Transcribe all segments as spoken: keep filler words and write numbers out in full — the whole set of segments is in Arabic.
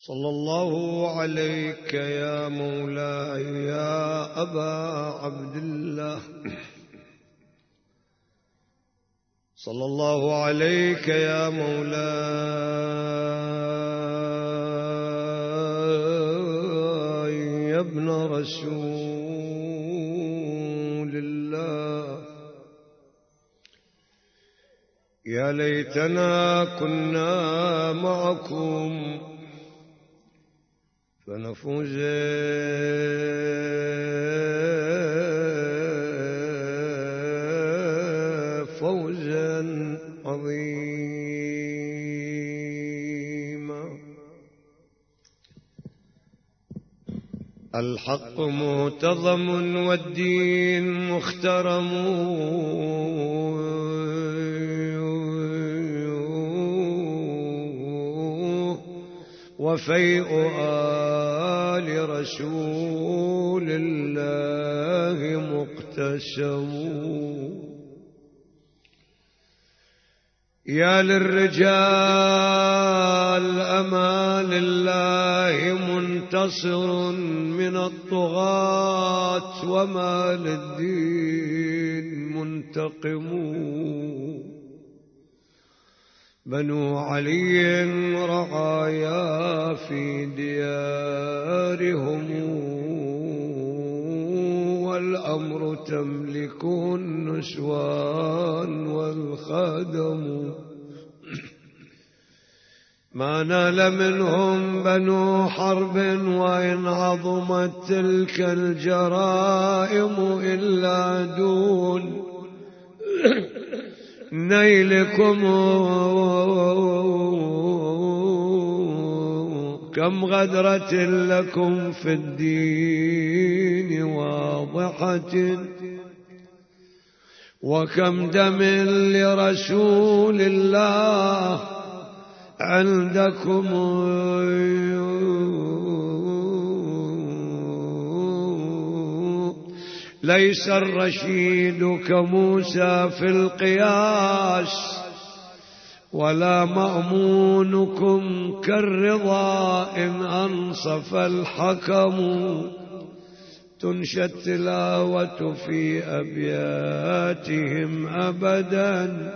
صلى الله عليك يا مولاي يا أبا عبد الله، صلى الله عليك يا مولاي يا ابن رسول الله. يا ليتنا كنا معكم فنفوز فوزا عظيما. الحق مهتضم والدين مخترم، وفيء آل رسول الله مقتسم. يا للرجال أمان الله منتصر من الطغاة، وما للدين منتقم. بنو علي رعايا في ديارهم، والأمر تملكه النسوان والخدم. ما نال منهم بنو حرب وإن عظمت تلك الجرائم، إلا دون نيلكم. كم غدرة لكم في الدين واضحة، وكم دم لرسول الله عندكم. ليس الرشيد كموسى في القياس، ولا مأمونكم كالرضا إن أنصف الحكم. تنشى التلاوة في أبياتهم أبدا،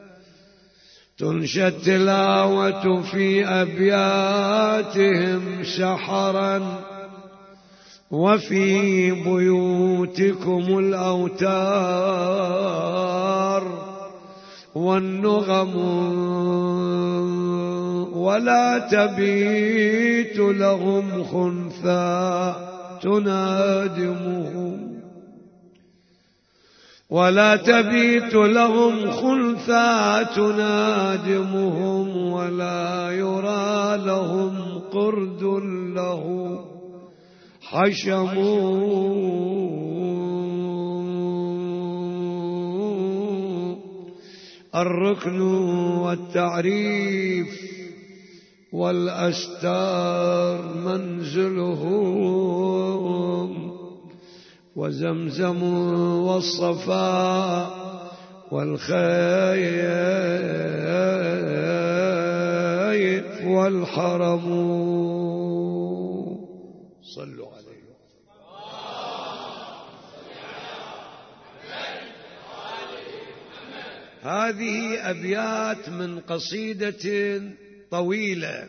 تنشى التلاوة في أبياتهم سحرا، وفي بيوتكم الأوتار والنغم. ولا تبيت لهم خنثى تنادمهم، ولا تبيت لهم خنثى تنادمهم، ولا يرى لهم قرد له حشموا. الركن والتعريف والأستار منزلهم، وزمزم والصفاء والخيف والحرم. صلوا عليه. هذه أبيات من قصيدة طويلة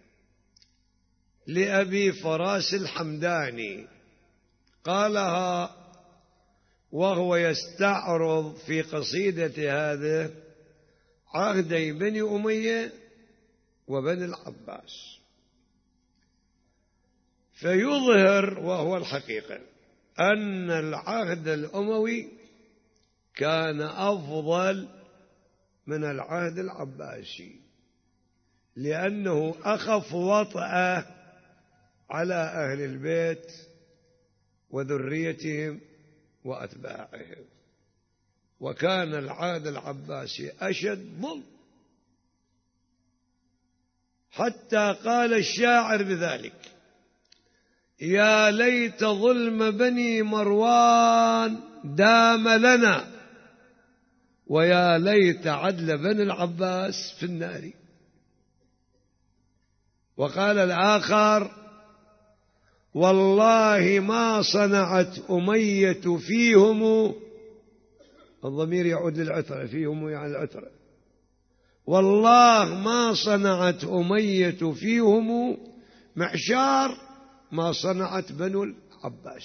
لأبي فراس الحمداني، قالها وهو يستعرض في قصيدة هذه عهدي بني أمية وبني العباس، فيظهر وهو الحقيقة أن العهد الأموي كان أفضل من العهد العباسي، لأنه أخف وطأة على أهل البيت وذريتهم وأتباعهم، وكان العهد العباسي أشد ظلم، حتى قال الشاعر بذلك: يا ليت ظلم بني مروان دام لنا، ويا ليت عدل بني العباس في النار. وقال الآخر: والله ما صنعت أمية فيهم، الضمير يعود للعترة، فيهم يعني العترة، والله ما صنعت أمية فيهم معشار ما صنعت بنو العباس.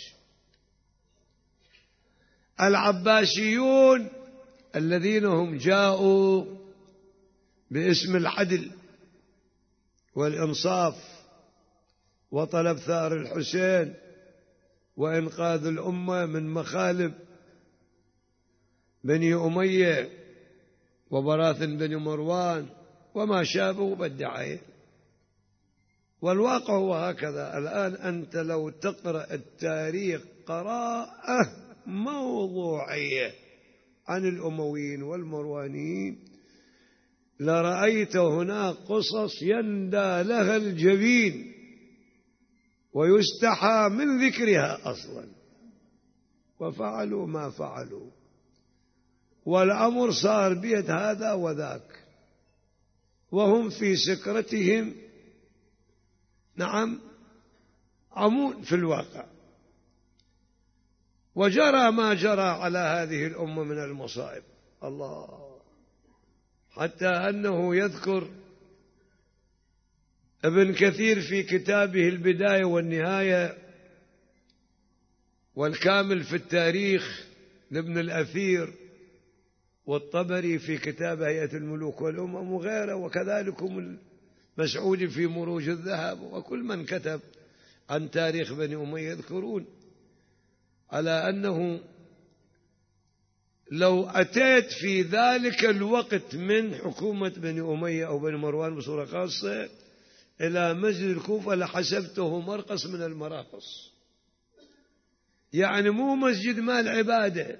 العباسيون الذين هم جاءوا باسم العدل والإنصاف وطلب ثار الحسين وإنقاذ الأمة من مخالب بني أمية وبراثن بني مروان وما شابه بالدعاية. والواقع هو هكذا. الآن أنت لو تقرأ التاريخ قراءة موضوعية عن الأمويين والمروانيين لرأيت هناك قصص يندى لها الجبين ويستحى من ذكرها أصلا، وفعلوا ما فعلوا، والأمر صار بيد هذا وذاك، وهم في سكرتهم نعم عمون في الواقع. وجرى ما جرى على هذه الأمة من المصائب، الله، حتى أنه يذكر ابن كثير في كتابه البداية والنهاية والكامل في التاريخ لابن الأثير، والطبري في كتاب هيئة الملوك والأمم وغيره، وكذلكم المسعودي في مروج الذهب، وكل من كتب عن تاريخ بني أمية يذكرون على أنه لو أتيت في ذلك الوقت من حكومة بني أمية أو بني مروان بصورة خاصة إلى مسجد الكوفة لحسبته مرقص من المراقص، يعني مو مسجد مال عبادة،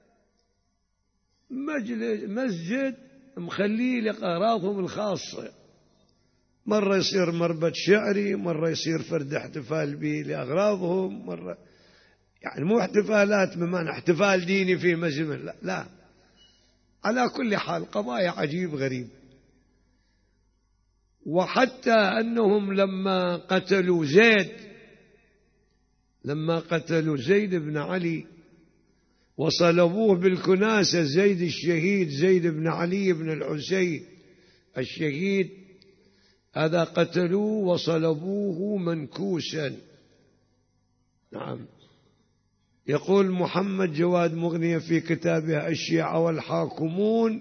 مسجد مخليه لأغراضهم الخاصة، مرة يصير مربد شعري، مرة يصير فرد احتفال به لأغراضهم، مرة يعني مو احتفالات بمعنى احتفال ديني في مسجد، لا, لا على كل حال قضايا عجيب غريب. وحتى أنهم لما قتلوا زيد لما قتلوا زيد بن علي وصلبوه بالكناسة، زيد الشهيد، زيد بن علي بن الحسين الشهيد، هذا قتلوه وصلبوه منكوسا. نعم. يقول محمد جواد مغنية في كتابه الشيعة والحاكمون: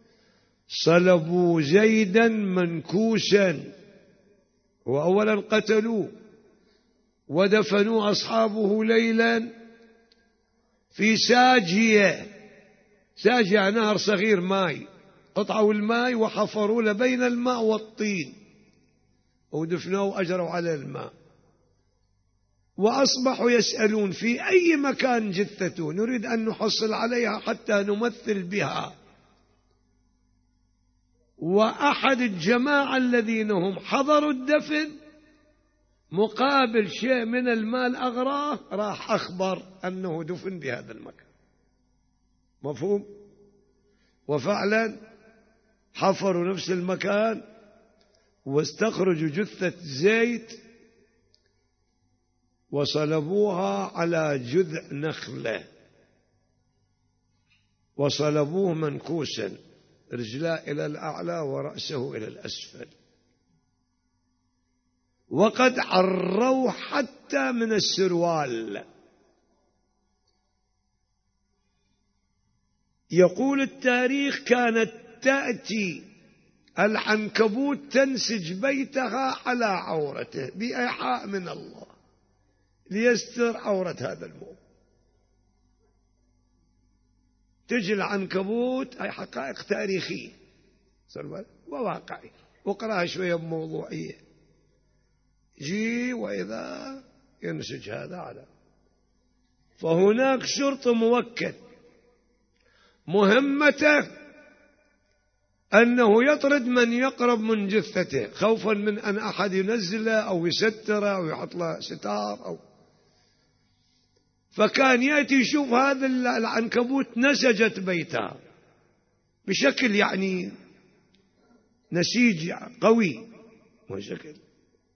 صلبوا زيدا منكوسا، وأولا قتلوه ودفنوا أصحابه ليلا في ساجية، ساجية نهر صغير ماء، قطعوا الماء وحفروا له بين الماء والطين ودفنوه أجروا على الماء، وأصبحوا يسألون في أي مكان جثته، نريد أن نحصل عليها حتى نمثل بها. وأحد الجماعة الذين هم حضروا الدفن مقابل شيء من المال أغراه راح أخبر أنه دفن بهذا المكان، مفهوم؟ وفعلا حفروا نفس المكان واستخرجوا جثة زيد وصلبوها على جذع نخلة، وصلبوه منكوسا، رجلاه إلى الأعلى ورأسه إلى الأسفل، وقد عروا حتى من السروال. يقول التاريخ: كانت تأتي العنكبوت تنسج بيتها على عورته بإيحاء من الله ليستر عورة هذا المؤمن. تجي العنكبوت، هاي حقائق تاريخية وواقعية، وقراها شوية بموضوعية، جي وإذا ينسج هذا على. فهناك شرط موكل مهمته أنه يطرد من يقرب من جثته خوفا من أن أحد ينزله أو يستره أو يحط له ستار أو. فكان يأتي يشوف هذا العنكبوت نسجت بيتها بشكل يعني نسيج قوي وشكل،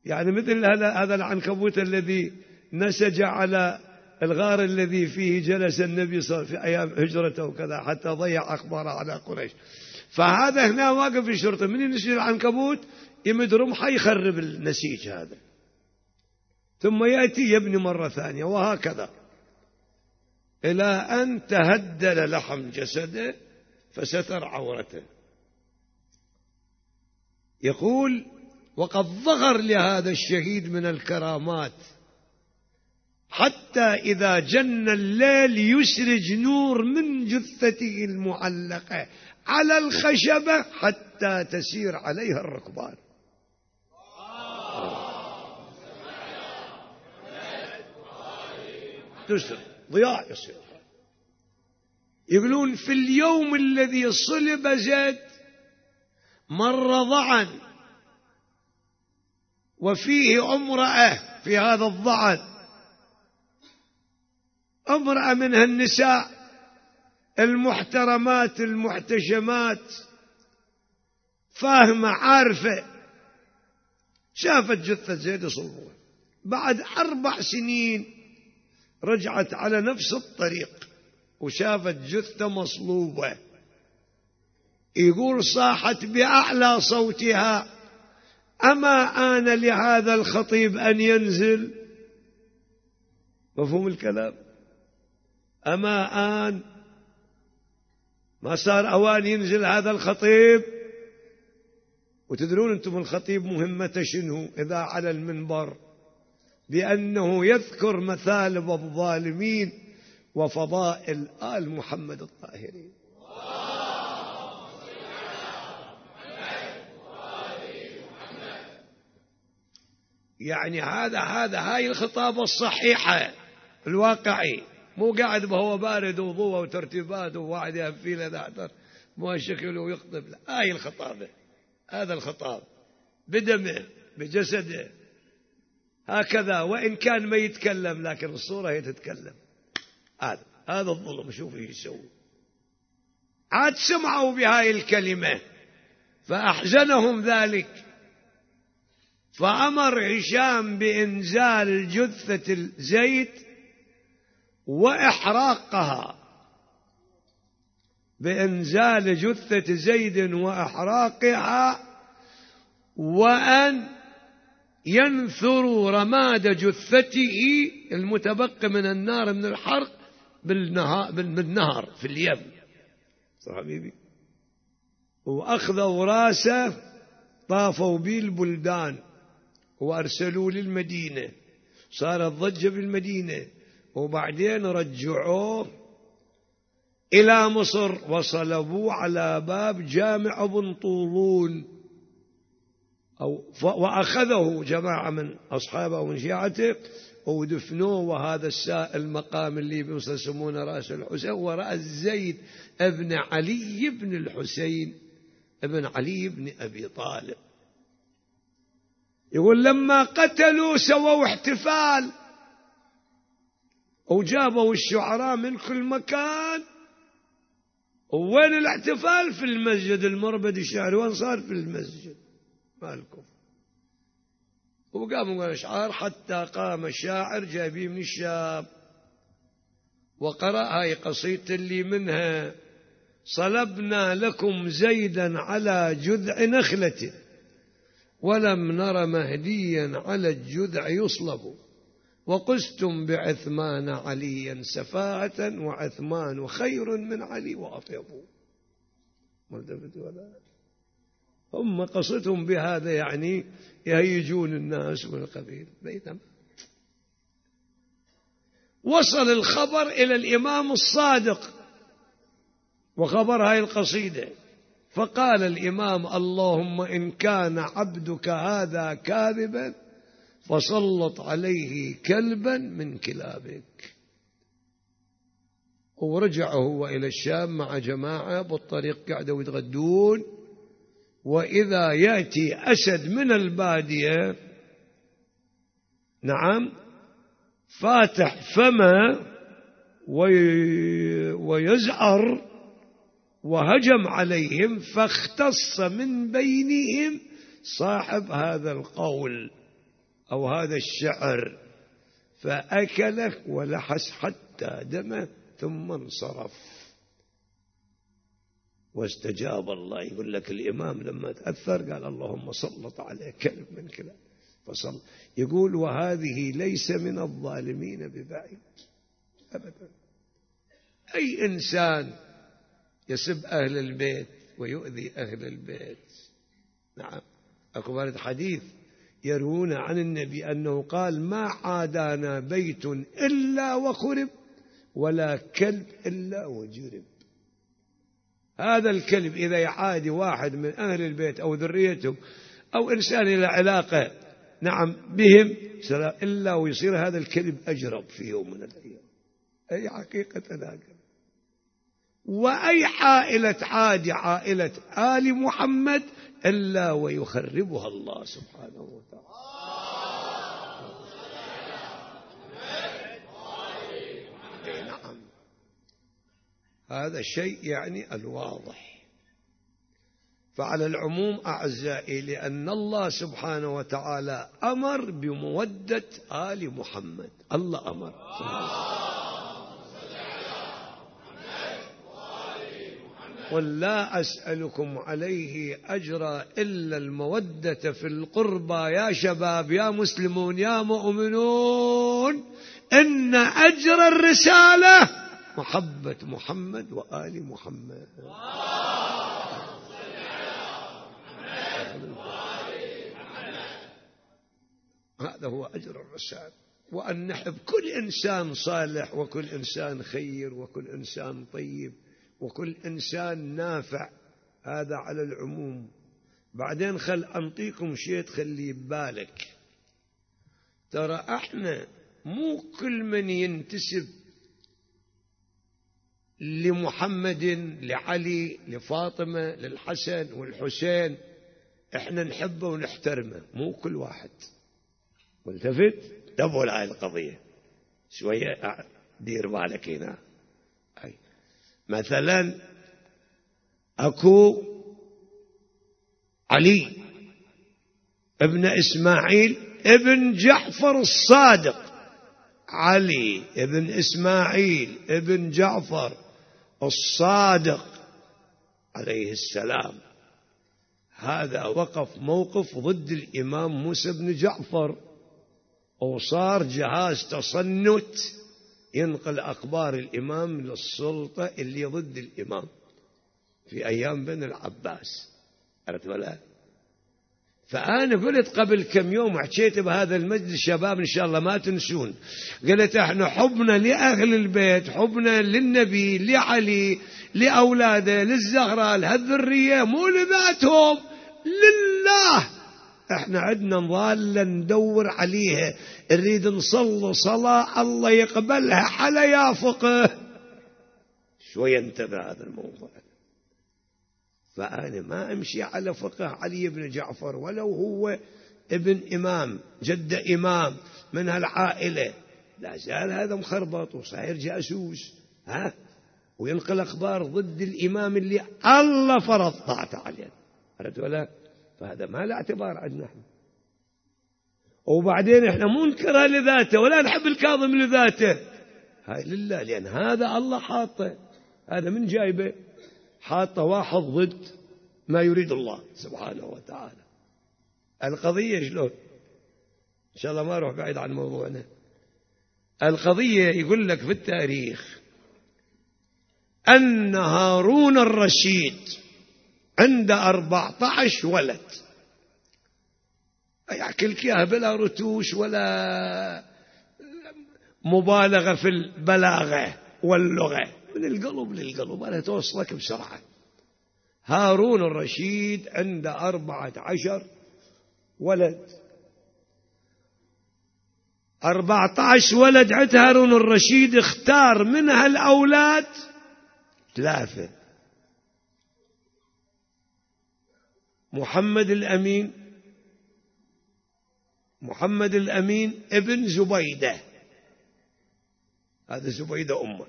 يعني مثل هذا هذا العنكبوت الذي نسج على الغار الذي فيه جلس النبي صلى الله عليه وسلم في أيام هجرته وكذا حتى ضيع أخباره على قريش. فهذا هنا واقف في الشرطة، من ينسج العنكبوت يمد رمحه يخرب النسيج هذا، ثم يأتي يبني مرة ثانية، وهكذا إلى أن تهدل لحم جسده فستر عورته. يقول: وقد ظهر لهذا الشهيد من الكرامات حتى إذا جن الليل يسرج نور من جثته المعلقة على الخشبة حتى تسير عليها الركبان. تسر ضياء يصير. يقولون في اليوم الذي صلب زيد مر ضعن وفيه امرأة، في هذا الضعن امرأة من النساء المحترمات المحتشمات، فاهمة عارفة، شافت جثة زيد صلبوه. بعد أربع سنين رجعت على نفس الطريق وشافت جثة مصلوبة. يقول: صاحت بأعلى صوتها: أما آن لهذا الخطيب أن ينزل؟ مفهوم الكلام؟ أما آن، ما صار أوان ينزل هذا الخطيب؟ وتدرون أنتم الخطيب مهمته شنو إذا على المنبر؟ بأنه يذكر مثالب الظالمين وفضائل آل محمد الطاهرين. يعني هذا هذا هاي الخطابة الصحيحة الواقعي، مو قاعد بهو بارد وضوء وترتيبات وواحد يهفي له ذعتر مو شكله ويخطب. لا، هاي الخطابة، هذا الخطاب بدمه بجسده هكذا، وإن كان ما يتكلم لكن الصورة هي تتكلم. هذا هذا الظلم. شوف ايش يسوي. عاد سمعوا بهاي الكلمة فأحزنهم ذلك، فأمر هشام بإنزال جثة زيد وإحراقها، بإنزال جثة زيد وإحراقها، وأن ينثروا رماد جثته المتبقي من النار من الحرق بالنهر في اليم. صح حبيبي؟ وأخذوا راسه طافوا به البلدان وأرسلوا للمدينة، صارت ضجة بالمدينة، وبعدين رجعوه إلى مصر وصلبوه على باب جامع ابن طولون، أو وأخذه جماعة من أصحابه ومن شيعته ودفنوه. وهذا السائل المقام اللي بيسمونه رأس الحسين ورأس زيد ابن علي بن الحسين ابن علي بن أبي طالب. يقول: لما قتلوا سووا احتفال وجابوا الشعراء من كل مكان. وين الاحتفال؟ في المسجد المربد الشعري. وين صار؟ في المسجد مالكم. وقاموا الأشعار حتى قام الشاعر جايبيه من الشام وقرأ هاي قصيدة اللي منها: صلبنا لكم زيدا على جذع نخلة ولم نر مهديا على الجذع يصلب، وقستم بعثمان عليا سفاهة وعثمان خير من علي وأطيب. ملتفت ولا هم قصتهم بهذا يعني يهيجون الناس من القبيل. بينما وصل الخبر إلى الإمام الصادق وخبر هاي القصيدة، فقال الإمام: اللهم إن كان عبدك هذا كاذبا فسلط عليه كلبا من كلابك. ورجع هو إلى الشام مع جماعة بالطريق قاعدوا يتغدون، وإذا يأتي أسد من البادية، نعم، فاتح فمه ويزعر وهجم عليهم، فاختص من بينهم صاحب هذا القول أو هذا الشعر، فأكله ولحس حتى دمه ثم انصرف واستجاب الله. يقول لك الإمام لما تأثر قال اللهم سلط عليه كلب من كلاب فصل. يقول وهذه ليس من الظالمين ببعيد أبدا. أي إنسان يسب أهل البيت ويؤذي أهل البيت، نعم أكبر حديث يروون عن النبي أنه قال ما عادانا بيت إلا وخرب ولا كلب إلا وجرب. هذا الكلب إذا يعادي واحد من أهل البيت أو ذريتهم أو إنسان له علاقة نعم بهم إلا ويصير هذا الكلب أجرب في يوم من الأيام. أي حقيقة هكذا. وأي عائلة عادي عائلة آل محمد إلا ويخربها الله سبحانه وتعالى. نعم هذا الشيء يعني الواضح. فعلى العموم أعزائي، لأن الله سبحانه وتعالى أمر بمودة آل محمد، الله أمر قل لا أسألكم عليه أجرا إلا المودة في القربى. يا شباب يا مسلمون يا مؤمنون، إن أجر الرسالة محبة محمد وآل محمد. هذا هو أجر الرسالة، وأن نحب كل إنسان صالح وكل إنسان خير وكل إنسان طيب وكل إنسان نافع. هذا على العموم. بعدين خل أنطيكم شيء تخلي ببالك، ترى احنا مو كل من ينتسب لمحمد لعلي لفاطمة للحسن والحسين احنا نحبه ونحترمه، مو كل واحد. والتفت دبوا لهذه القضية شوية، دير بالك هنا. أي مثلا أكو علي ابن إسماعيل ابن جعفر الصادق، علي ابن إسماعيل ابن جعفر الصادق عليه السلام، هذا وقف موقف ضد الإمام موسى بن جعفر، وصار جهاز تصنت ينقل أخبار الإمام للسلطة اللي ضد الإمام في أيام بن العباس. عرفت ولا؟ فأنا قلت قبل كم يوم حكيت بهذا المجلس، شباب إن شاء الله ما تنسون، قلت احنا حبنا لأهل البيت، حبنا للنبي لعلي لأولاده للزهراء لهالذرية مو لذاتهم، لله. احنا عندنا ضالة ندور عليها، نريد نصلي صلاة الله يقبلها على يا فقه. شوية انتبه هذا الموضوع. فأنا ما أمشي على فقه علي بن جعفر ولو هو ابن إمام جد إمام من هالعائلة، لا زال هذا مخربط وصاير جاسوس ها، وينقل أخبار ضد الإمام اللي الله فرض طاعته عليه. عرفت ولا؟ فهذا ما له اعتبار عندنا احنا. وبعدين احنا مو ننكرها لذاته ولا نحب الكاظم لذاته، هاي لله، لأن هذا الله حاطه. هذا من جايبه؟ حاطه واحد ضد ما يريد الله سبحانه وتعالى. القضية شلون؟ إن شاء الله ما أروح بعيد عن موضوعنا. القضية يقول لك في التاريخ أن هارون الرشيد عنده أربعة عشر ولد، يحكي لك إياها بلا رتوش ولا مبالغة في البلاغة واللغة، من القلب للقلب أنا توصلك بسرعة. هارون الرشيد عنده أربعة عشر ولد، أربعة عشر ولد عند هارون الرشيد، اختار منها الأولاد ثلاثة: محمد الأمين، محمد الأمين ابن زبيدة، هذا زبيدة أمه،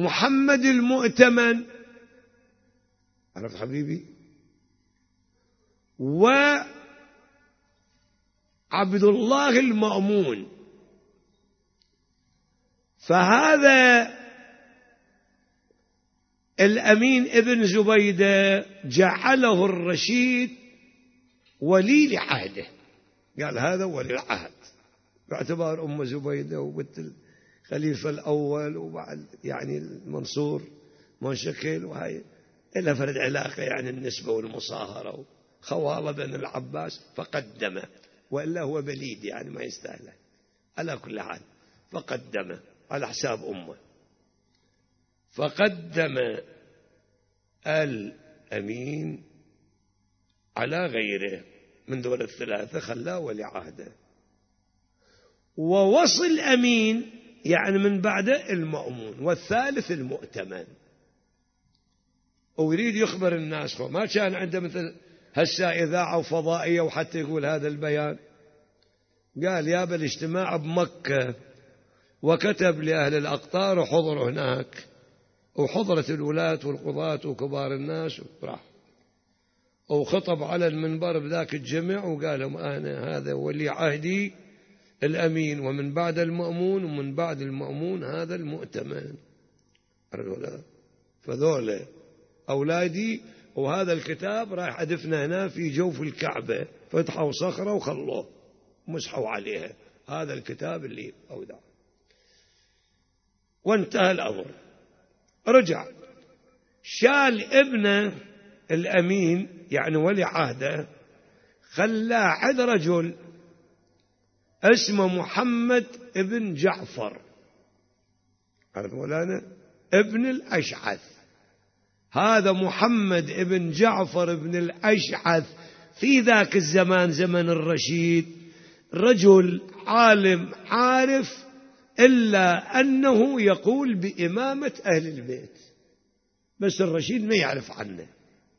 ومحمد المؤتمن، عرفت حبيبي، وعبد الله المأمون. فهذا الأمين ابن زبيدة جعله الرشيد ولي لعهده، قال هذا ولي العهد باعتبار أم زبيدة وبنت الخليفة الأول، وبعد يعني المنصور منشكل، وهي إلا فرد علاقة يعني النسبة والمصاهرة خوالة بن العباس، فقدمه، وإلا هو بليد يعني ما يستاهله على كل حال، فقدمه على حساب أمه. فقدم الأمين على غيره من دول الثلاثة، خلاه ولي عهده. ووصل أمين يعني من بعده المأمون، والثالث المؤتمن. ويريد يخبر الناس، ما كان عنده مثل هسه إذاعة وفضائية وحتى يقول هذا البيان. قال يا بالاجتماع بمكة، وكتب لأهل الأقطار وحضروا هناك، وحضرت الولاة والقضاة وكبار الناس، وراح وخطب على المنبر بذاك الجمع وقال لهم أنا هذا ولي عهدي الأمين، ومن بعد المأمون، ومن بعد المأمون هذا المؤتمن. فذولا أولادي، وهذا الكتاب رايح أدفنه هنا في جوف الكعبة، فتحوا صخرة وخلوه مسحوا عليها، هذا الكتاب اللي أودع. وانتهى الأمر. رجع شال ابنه الأمين يعني ولي عهده، خلاه عند رجل اسمه محمد ابن جعفر، عرفت مولانا؟ ابن الأشعث. هذا محمد ابن جعفر ابن الأشعث في ذاك الزمان زمن الرشيد رجل عالم عارف، إلا أنه يقول بإمامة أهل البيت، بس الرشيد ما يعرف عنه.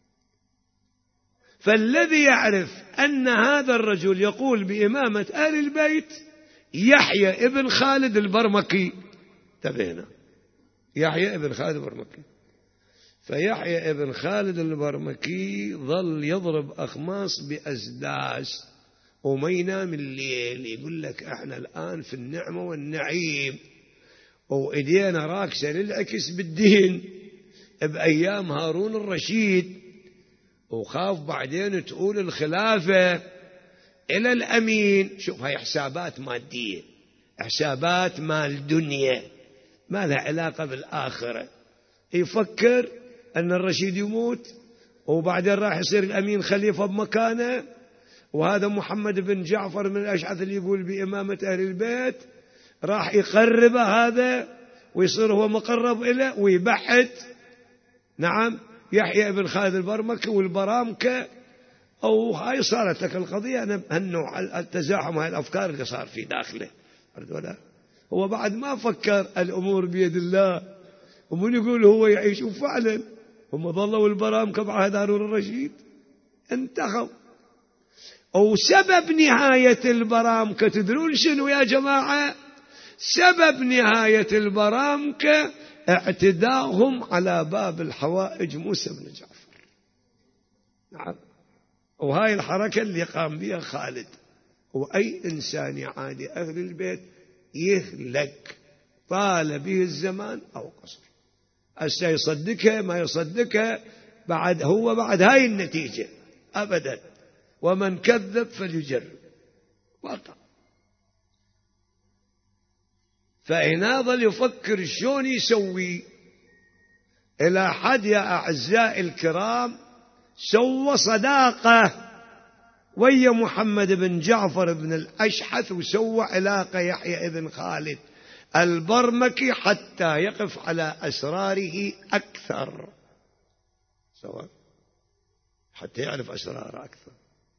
فالذي يعرف أن هذا الرجل يقول بإمامة أهل البيت يحيى ابن خالد البرمكي. تبهنا يحيى ابن خالد البرمكي. فيحيى ابن خالد البرمكي ظل يضرب أخماص بأسداس وما ينام الليل، يقول لك احنا الآن في النعمة والنعيم، وإيدينا راكسة للعكس بالدين بأيام هارون الرشيد، وخاف بعدين تقول الخلافة إلى الأمين. شوف هاي حسابات مادية، حسابات مال دنيا، ما لها علاقة بالآخرة. يفكر أن الرشيد يموت وبعدين راح يصير الأمين خليفة بمكانه، وهذا محمد بن جعفر من الأشعث اللي يقول بإمامة أهل البيت راح يقرب هذا ويصير هو مقرب إليه ويبحث. نعم يحيى بن خالد البرمكي والبرامكة. أو هاي صارت لك القضية، أنا هالنوع التزاحم، هاي الأفكار اللي صار في داخله. هو بعد ما فكر الأمور بيد الله، ومن يقول هو يعيش، وفعلا هم ظلوا البرامكة بعد هارون الرشيد انتخب. أو سبب نهاية البرامكة تدرون شنو يا جماعة؟ سبب نهاية البرامكة اعتداءهم على باب الحوائج موسى بن جعفر. نعم. وهاي الحركة اللي قام بها خالد. وأي إنسان يعادي أهل البيت يهلك، طال به الزمان أو قصر. هسه يصدقها ما يصدقها، بعد هو بعد هاي النتيجة أبدا. ومن كذب فليجرب واقع. فإن ظل يفكر شلون يسوي، إلى حد يا أعزائي الكرام سوى صداقة ويا محمد بن جعفر بن الأشعث، وسوى علاقة يحيى بن خالد البرمكي حتى يقف على أسراره أكثر، سواء حتى يعرف أسراره أكثر.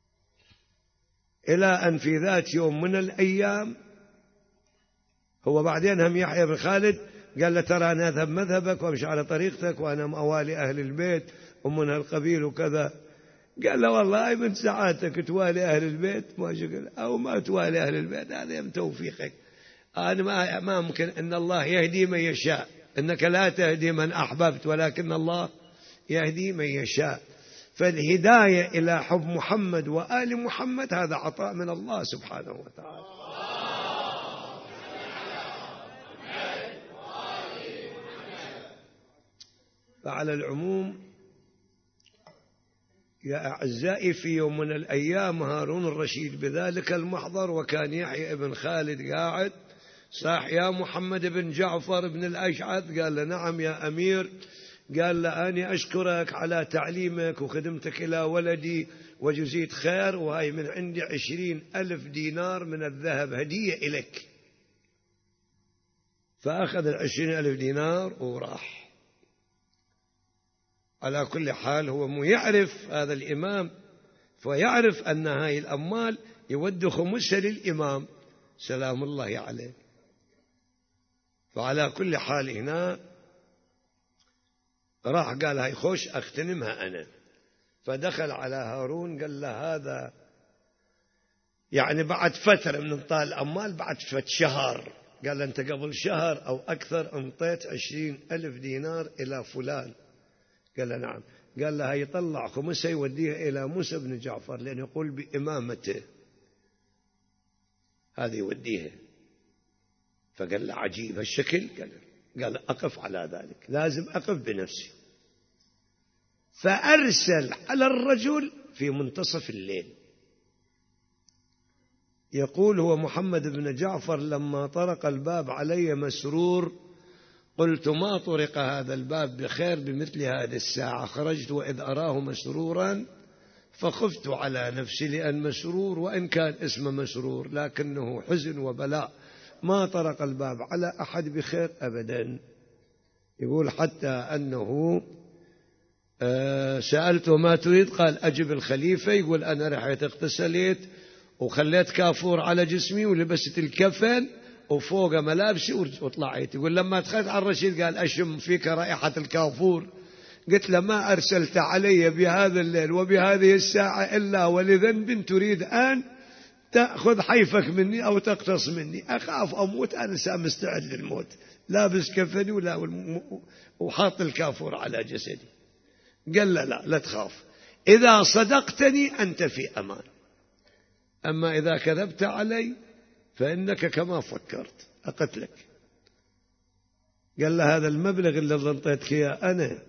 إلى أن في ذات يوم من الأيام هو بعدين هم يحيى بن خالد قال له ترى أنا أذهب مذهبك وأمشي على طريقتك، وأنا موالي أهل البيت ومن هالقبيل وكذا. قال له والله من ساعاتك توالي أهل البيت ما شغل، أو ما توالي أهل البيت هذا يم توفيقك. أنا ما ما ممكن أن الله يهدي من يشاء، إنك لا تهدي من أحببت ولكن الله يهدي من يشاء. فالهداية إلى حب محمد وآل محمد هذا عطاء من الله سبحانه وتعالى. فعلى العموم يا أعزائي، في يوم من الأيام هارون الرشيد بذلك المحضر، وكان يحيى بن خالد قاعد، صاح يا محمد بن جعفر بن الأشعث. قال له نعم يا أمير. قال له أني أشكرك على تعليمك وخدمتك إلى ولدي وجزيت خير، وهي من عندي عشرين ألف دينار من الذهب هدية إليك. فأخذ العشرين ألف دينار وراح. على كل حال هو مو يعرف هذا الإمام، فيعرف أن هاي الأموال يود خمسها للإمام سلام الله عليه. فعلى كل حال هنا راح قال هاي خوش أختنمها أنا. فدخل على هارون قال له هذا يعني بعد فترة من انطاء الأموال، بعد فت شهر. قال له أنت قبل شهر أو أكثر انطيت عشرين ألف دينار إلى فلان. قال له نعم. قال له يطلع خمسة يوديها إلى موسى بن جعفر لأن يقول بإمامته، هذه يوديها. فقال له عجيب هالشكل. قال قال أقف على ذلك، لازم أقف بنفسي. فأرسل على الرجل في منتصف الليل، يقول هو محمد بن جعفر لما طرق الباب علي مسرور، قلت ما طرق هذا الباب بخير بمثل هذه الساعة. خرجت وإذ أراه مسرورا فخفت على نفسي، لأن مسرور وإن كان اسم مسرور لكنه حزن وبلاء، ما طرق الباب على أحد بخير أبدا. يقول حتى أنه سألته ما تريد؟ قال أجب الخليفة. يقول أنا رحت اغتسلت وخليت كافور على جسمي ولبست الكفن وفوق ملابسي وطلعت. يقول لما دخلت على الرشيد قال أشم فيك رائحة الكافور. قلت له ما أرسلت علي بهذا الليل وبهذه الساعة إلا ولذنب تريد أن تأخذ حيفك مني أو تقتص مني. أخاف أموت، أنا مستعد للموت، لابس كفني ولا وحاط الكافور على جسدي. قال لا لا لا تخاف، إذا صدقتني أنت في أمان، أما إذا كذبت علي فإنك كما فكرت أقتلك. قال له هذا المبلغ اللي ظنطيتك إياه أنا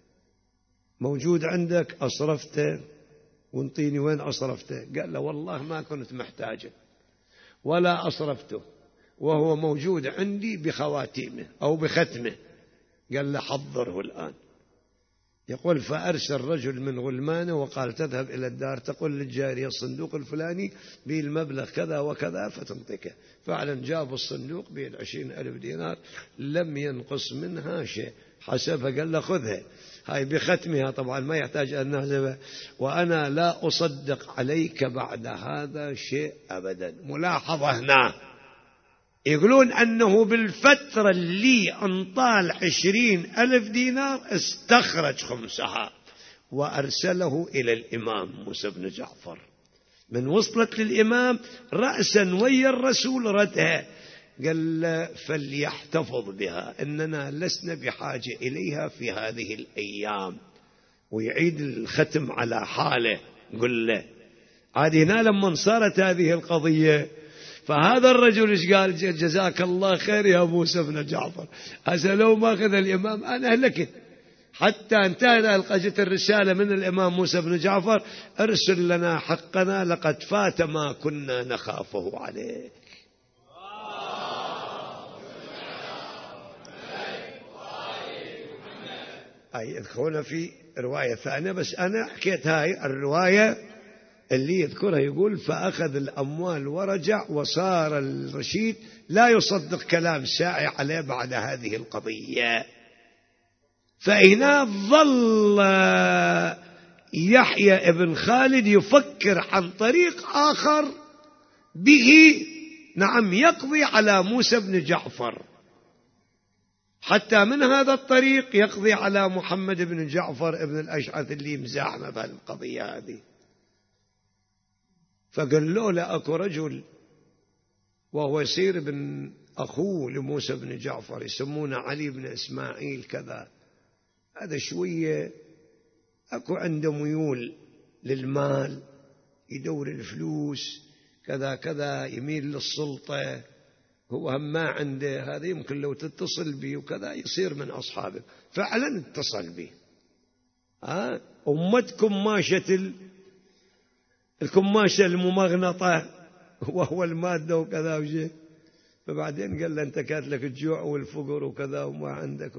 موجود عندك، أصرفته وانطيني وين أصرفته؟ قال له والله ما كنت محتاجه ولا أصرفته، وهو موجود عندي بخواتيمه أو بختمه. قال له حضره الآن. يقول فأرسل رجل من غلمانه وقال تذهب إلى الدار تقول للجارية الصندوق الفلاني به المبلغ كذا وكذا فتنطقه. فعلا جاب الصندوق به العشرين ألف دينار، لم ينقص منها شيء. حسبها قال له خذها، هاي بختمها طبعا ما يحتاج أن نحسبها، وأنا لا أصدق عليك بعد هذا شيء أبدا. ملاحظة هنا يقولون أنه بالفترة اللي انطال عشرين ألف دينار استخرج خمسها وأرسله إلى الإمام موسى بن جعفر. من وصلت للإمام رأسا ويا الرسول ردها، قال فليحتفظ بها، إننا لسنا بحاجة إليها في هذه الأيام. ويعيد الختم على حاله. قل له عاد هنا لما صارت هذه القضية، فهذا الرجل ايش قال؟ جزاك الله خير يا موسى بن جعفر، هسه لو ما أخذ الإمام أنا أهلكت. حتى انتهت أجت الرسالة من الإمام موسى بن جعفر ارسل لنا حقنا لقد فات ما كنا نخافه عليك. أي يذكرون في رواية ثانية، بس أنا حكيت هاي الرواية اللي يذكرها. يقول فأخذ الأموال ورجع، وصار الرشيد لا يصدق كلام ساعي عليه بعد هذه القضية. فهنا ظل يحيى ابن خالد يفكر عن طريق آخر به نعم يقضي على موسى بن جعفر، حتى من هذا الطريق يقضي على محمد بن جعفر ابن الأشعث اللي مزاحمه بهالقضية هذه. فقال له لا أكو رجل وهو يصير ابن أخوه لموسى بن جعفر يسمونه علي بن إسماعيل كذا، هذا شوية أكو عنده ميول للمال، يدور الفلوس كذا كذا، يميل للسلطة، هو هم ما عنده هذا، يمكن لو تتصل به وكذا يصير من أصحابه. فعلا اتصل به. ها أمتكم ماشة الكماشة الممغنطة وهو المادة وكذا وشيء. فبعدين قال له أنت كانت لك الجوع والفقر وكذا وما عندك،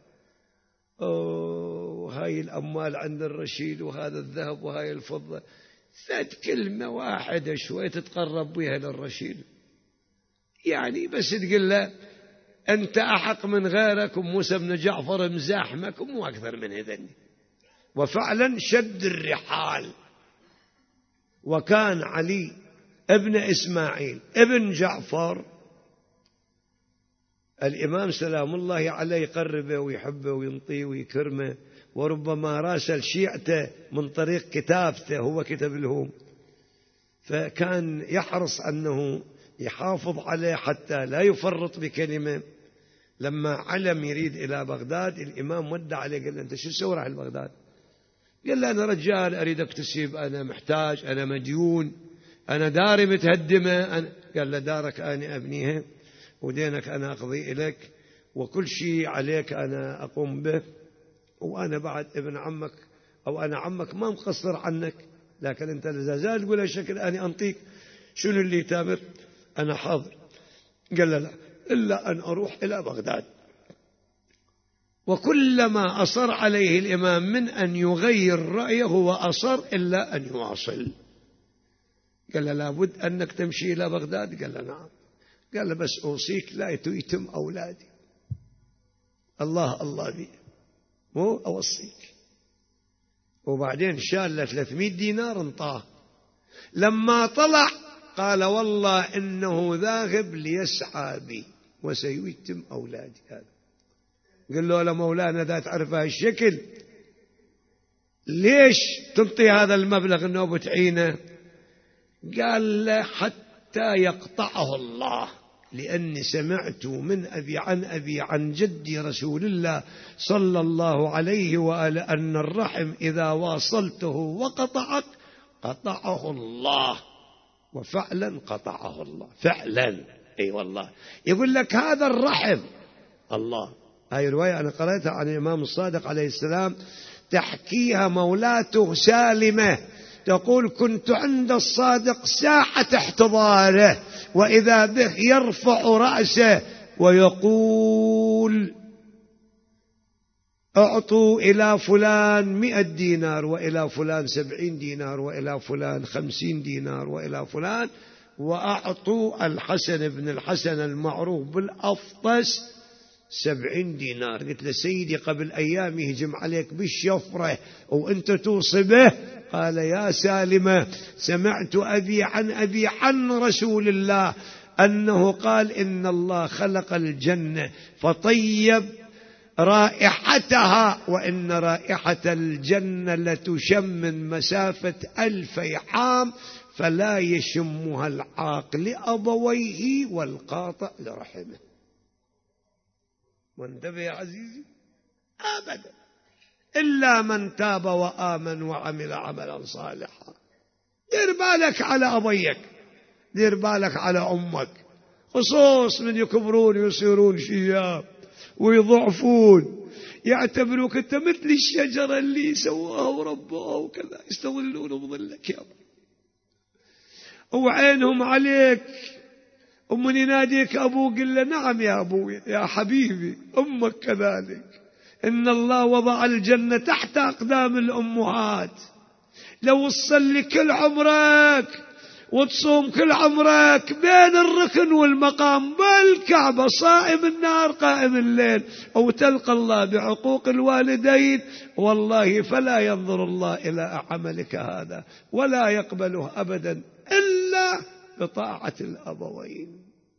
وهاي الأموال عند الرشيد وهذا الذهب وهاي الفضة، فات كلمة واحدة شوي تتقرب بها للرشيد، يعني بس تقول له أنت أحق من غيرك، وموسى بن جعفر مزاحمك ومو أكثر من هذني. وفعلا شد الرحال. وكان علي ابن إسماعيل ابن جعفر الإمام سلام الله عليه يقربه ويحبه وينطيه ويكرمه، وربما راسل شيعته من طريق كتابته، هو كتب لهم، فكان يحرص أنه يحافظ عليه حتى لا يفرط بكلمة. لما علم يريد إلى بغداد الإمام ودع عليه، قال له أنت شو تسوي راح لبغداد؟ قال له أنا رجال أريد أكتسب، أنا محتاج، أنا مديون، أنا داري متهدمة. أنا قال له دارك أنا أبنيها، ودينك أنا أقضي إليك، وكل شيء عليك أنا أقوم به، وأنا بعد ابن عمك أو أنا عمك ما مقصر عنك، لكن أنت لازال تقول هالشكل أنا أنطيك، شنو اللي تامر؟ أنا حاضر. قال له لا إلا أن أروح إلى بغداد. وكلما أصر عليه الإمام من أن يغير رأيه وأصر إلا أن يواصل. قال له لابد أنك تمشي إلى بغداد؟ قال له نعم. قال له بس أوصيك لا تيتم أولادي. الله الله بي، مو أوصيك. وبعدين شال له ثلاثمائة دينار انطاه. لما طلع قال والله إنه ذاهب ليسعى بي وسيتم أولادي. هذا قال له لمولانا دا تعرف هالشكل ليش تنطي هذا المبلغ انه بتعينه؟ قال له حتى يقطعه الله، لأني سمعت من أبي عن أبي عن جدي رسول الله صلى الله عليه وآله أن الرحم إذا واصلته وقطعك قطعه الله. وفعلا قطعه الله فعلا. أي أيوة والله. يقول لك هذا الرحم الله. هاي رواية أنا قرأتها عن الإمام الصادق عليه السلام، تحكيها مولاته سالمة، تقول كنت عند الصادق ساعة احتضاره وإذا به يرفع رأسه ويقول أعطوا إلى فلان مئة دينار، وإلى فلان سبعين دينار، وإلى فلان خمسين دينار، وإلى فلان، وأعطوا الحسن بن الحسن المعروف بالأفطس سبعين دينار. قلت له سيدي قبل أيام يهجم عليك بالشفرة وأنت توصي به. قال يا سالمة سمعت أبي عن أبي عن رسول الله أنه قال إن الله خلق الجنة فطيب رائحتها، وإن رائحة الجنة لتشم من مسافة ألفي عام فلا يشمها العاق لأبويه والقاطع لرحمه. وانتبه يا عزيزي أبدا إلا من تاب وآمن وعمل عملا صالحا. دير بالك على أبيك، دير بالك على أمك، خصوص من يكبرون ويصيرون شياب ويضعفون، يعتبروك أنت مثل الشجرة اللي سواها وربوها وكذا، يستظلون بظلك يا أبو، وعينهم عليك. ومن يناديك أبو قل له نعم يا أبوي يا حبيبي. أمك كذلك، إن الله وضع الجنة تحت أقدام الأمهات. لو تصلي كل عمرك وتصوم كل عمرك بين الركن والمقام بالكعبة، صائم النهار قائم الليل، أو تلقى الله بعقوق الوالدين، والله فلا ينظر الله إلى عملك هذا ولا يقبله أبدا إلا بطاعة الأبوين،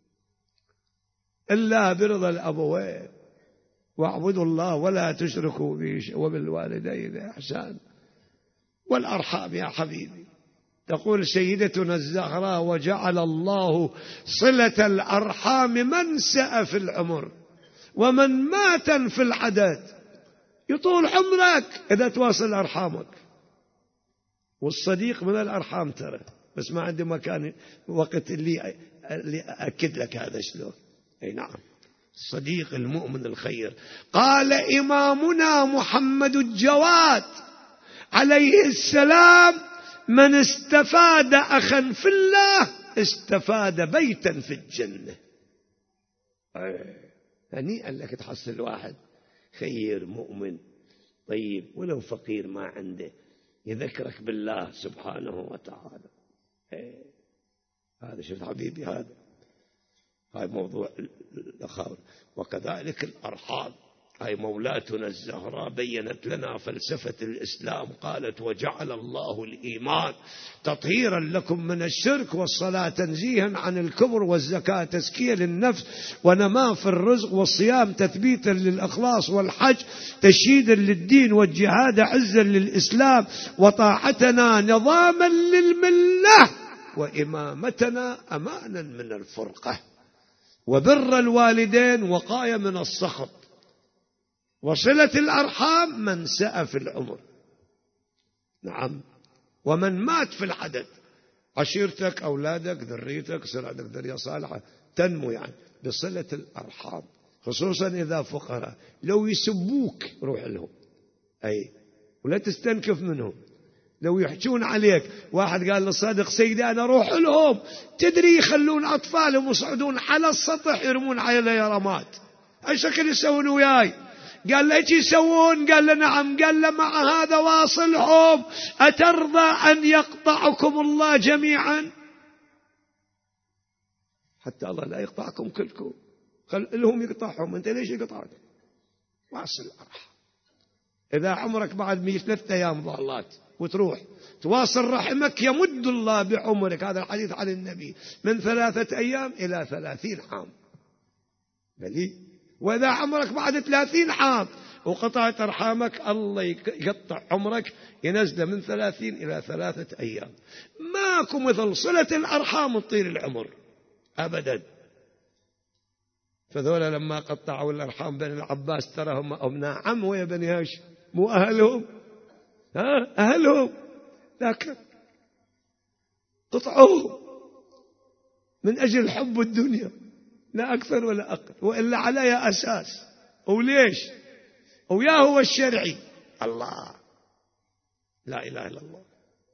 إلا برضا الأبوين. واعبدوا الله ولا تشركوا به وبالوالدين إحسانا. والأرحام يا حبيبي، تقول سيدتنا الزهراء وجعل الله صلة الأرحام منسأ في العمر ومن مات في العدد. يطول عمرك إذا تواصل أرحامك. والصديق من الأرحام ترى، بس ما عندي مكان وقت اللي اللي أكد لك هذا شلون. أي نعم، الصديق المؤمن الخير. قال إمامنا محمد الجواد عليه السلام: من استفاد أخا في الله استفاد بيتا في الجنة. هنيئا لك تحصل واحد خير مؤمن طيب ولو فقير ما عنده يذكرك بالله سبحانه وتعالى. هذا شفت حبيبي، هذا هاي موضوع الأخاوة. وكذلك الأرحام، هاي مولاتنا الزهراء بيّنت لنا فلسفة الإسلام، قالت: وجعل الله الإيمان تطهيرا لكم من الشرك، والصلاة تنزيها عن الكبر، والزكاة تزكية للنفس ونماء في الرزق، والصيام تثبيتا للأخلاص، والحج تشييدا للدين، والجهاد عزا للإسلام، وطاعتنا نظاما للملة، وإمامتنا أمانا من الفرقة، وبر الوالدين وقاية من السخط، وصلة الأرحام منسأة في العمر. نعم، ومن مات في العدد. عشيرتك، أولادك، ذريتك، صير عندك ذرية صالحة تنمو يعني بصلة الأرحام، خصوصا إذا فقراء. لو يسبوك روح لهم، أي ولا تستنكف منهم. لو يحجون عليك، واحد قال للصادق: سيدي أنا أروح لهم، تدري يخلون أطفالهم يصعدون على السطح يرمون على رماد. أي شكل يسوون وياي؟ قال له: ايش يسوون؟ قال له: نعم. قال له: مع هذا واصلهم، أترضى أن يقطعكم الله جميعا؟ حتى الله لا يقطعكم كلكم، خل لهم يقطعهم، أنت ليش يقطعك؟ واصل الأرحام. إذا عمرك بعد مية ثلاثة أيام ضالات وتروح تواصل رحمك، يمد الله بعمرك، هذا الحديث عن النبي، من ثلاثة أيام إلى ثلاثين عام. بلي وإذا عمرك بعد ثلاثين عام وقطعت أرحامك، الله يقطع عمرك، ينزل من ثلاثين إلى ثلاثة أيام. ماكو مثل صلة الأرحام تطيل العمر أبدا. فذولا لما قطعوا الأرحام بين العباس ترى هم أبناء عم ويا بني هاشم، مو أهلهم، ها أهلهم، لكن قطعوهم من أجل حب الدنيا، لا أكثر ولا أقل، وإلا عليها أساس. وليش؟ ويا هو الشرعي الله، لا إله إلا الله.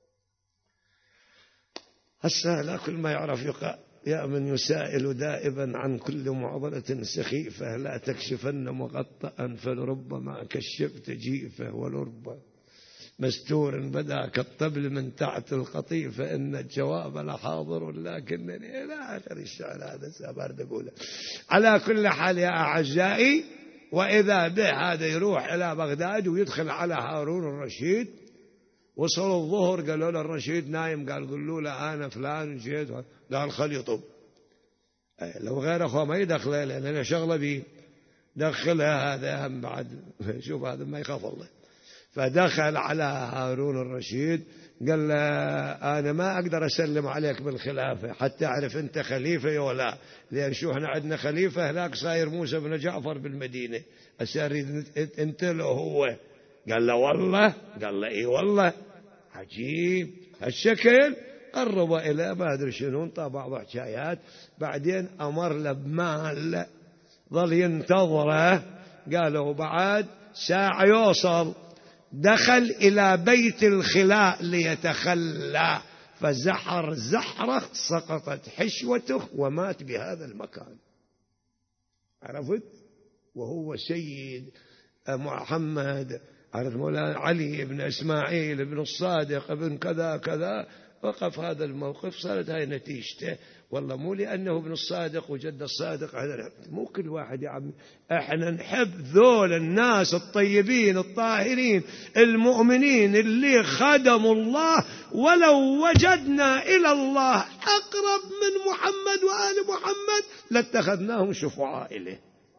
هسه لا كل ما يعرف يقع. يا من يسائل دائبا عن كل معضلة سخيفة، لا تكشفن مغطأ فلربما كشفت جيفة، ولرب مستور بدا كالطبل من تحت القطيفة، إن الجواب لحاضر لكنني إلى آخر الشعر. هذا سأبارد أقوله. على كل حال يا أعزائي، وإذا به هذا يروح إلى بغداد ويدخل على هارون الرشيد. وصل الظهر قالوا له الرشيد نايم، قال قولوا له أنا فلان جيت. قال خلي يطب. لو غير أخوه ما يدخله لأن أنا شغله بيه، دخلها هذا هم بعد. شوف هذا ما يخاف الله. فدخل على هارون الرشيد قال له أنا ما أقدر أسلم عليك بالخلافة حتى أعرف أنت خليفة ولا، لأن شو احنا عندنا خليفة هناك صاير موسى بن جعفر بالمدينة، أسأل أنت له هو. قال له والله. قال له إيه والله. عجيب هالشكل. قرب إلى ما أدري شنو، انطى بعض حكايات، بعدين أمر له بمال ظل ينتظره. قالوا بعد ساعة يوصل. دخل إلى بيت الخلاء ليتخلى، فزحر زحرة سقطت حشوته ومات بهذا المكان. عرفت؟ وهو سيد محمد، عرفت، مولانا علي بن إسماعيل بن الصادق بن كذا كذا، وقف هذا الموقف، صارت هاي نتيجته. والله مو لأنه ابن الصادق وجد الصادق، مو كل واحد يا عم. احنا نحب ذول الناس الطيبين الطاهرين المؤمنين اللي خدموا الله، ولو وجدنا إلى الله أقرب من محمد وآل محمد لاتخذناهم شفعاء إليه.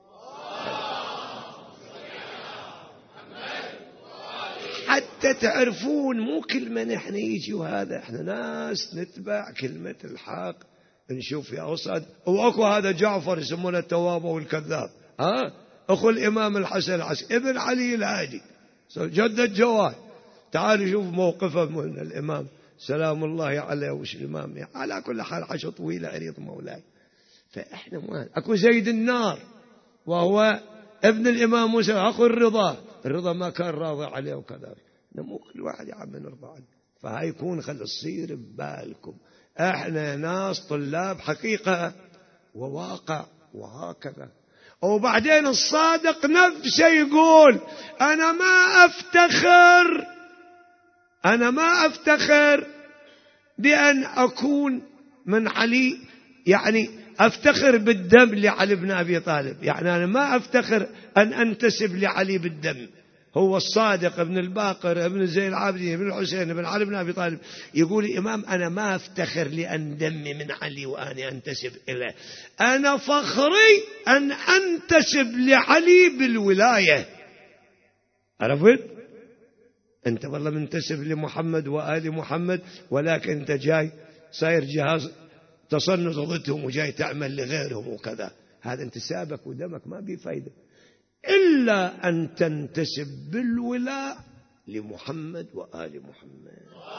حتى تعرفون مو كل من احنا يجي وهذا، احنا ناس نتبع كلمة الحق. نشوف يا أستاذ، واكو هذا جعفر يسمونه التواب والكذاب، ها أخو الإمام الحسن العسكري ابن علي الهادي جد الجواد. تعالوا شوف موقفه من الإمام سلام الله عليه وش الإمام يعني. على كل حال حشو طويلة عريض مولاي. فإحنا ما أكو زيد النار وهو ابن الإمام موسى أخو الرضا، الرضا ما كان راضي عليه وكذا. مو كل واحد يا عم نرضى عنه. فهاي يكون خل تصير ببالكم احنا ناس طلاب حقيقة وواقع وهكذا. وبعدين الصادق نفسه يقول أنا ما أفتخر أنا ما أفتخر بأن أكون من علي، يعني أفتخر بالدم لعلي بن أبي طالب، يعني أنا ما أفتخر أن أنتسب لعلي بالدم. هو الصادق ابن الباقر ابن زين العابدين ابن الحسين ابن علي بن أبي طالب يقول الإمام أنا ما أفتخر لأن دمي من علي وأنا أنتسب إليه، أنا فخري أن أنتسب لعلي بالولاية. عرفت؟ أنت والله منتسب لمحمد وآل محمد، ولكن أنت جاي صاير جهاز تصنت ضدهم وجاي تعمل لغيرهم وكذا. هذا انتسابك ودمك ما بيه فايدة إلا أن تنتسب بالولاء لمحمد وآل محمد.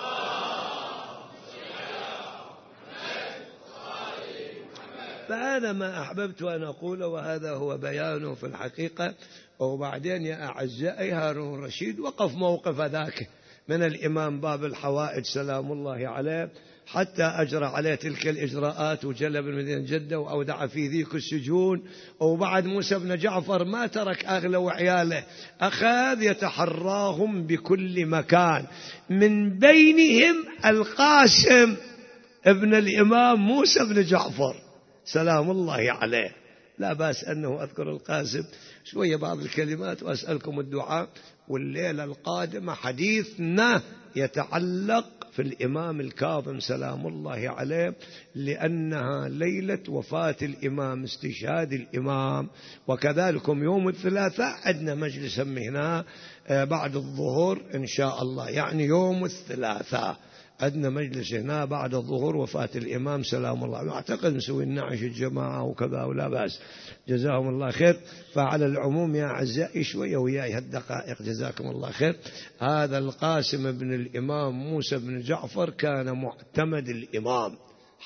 فهذا ما أحببت أن أقوله، وهذا هو بيانه في الحقيقة. وبعدين يا أعزائي هارون الرشيد وقف موقف ذاك من الإمام باب الحوائج سلام الله عليه حتى أجرى عليه تلك الإجراءات وجلب المدينة جدة وأودع في ذيك السجون. وبعد موسى بن جعفر ما ترك أغلى وعياله، أخذ يتحراهم بكل مكان، من بينهم القاسم ابن الإمام موسى بن جعفر سلام الله عليه. لا بأس أنه أذكر القاسم شوية بعض الكلمات وأسألكم الدعاء. والليلة القادمة حديثنا يتعلق في الإمام الكاظم سلام الله عليه، لأنها ليلة وفاة الإمام استشهاد الإمام. وكذلك يوم الثلاثاء عندنا مجلس هنا بعد الظهر إن شاء الله، يعني يوم الثلاثاء عندنا مجلس هنا بعد الظهر وفاة الإمام سلام الله. أعتقد نسوي النعش الجماعة وكذا ولا بأس، جزاهم الله خير. فعلى العموم يا أعزائي شوية وياي هالدقائق جزاكم الله خير. هذا القاسم بن الإمام موسى بن جعفر كان معتمد الإمام،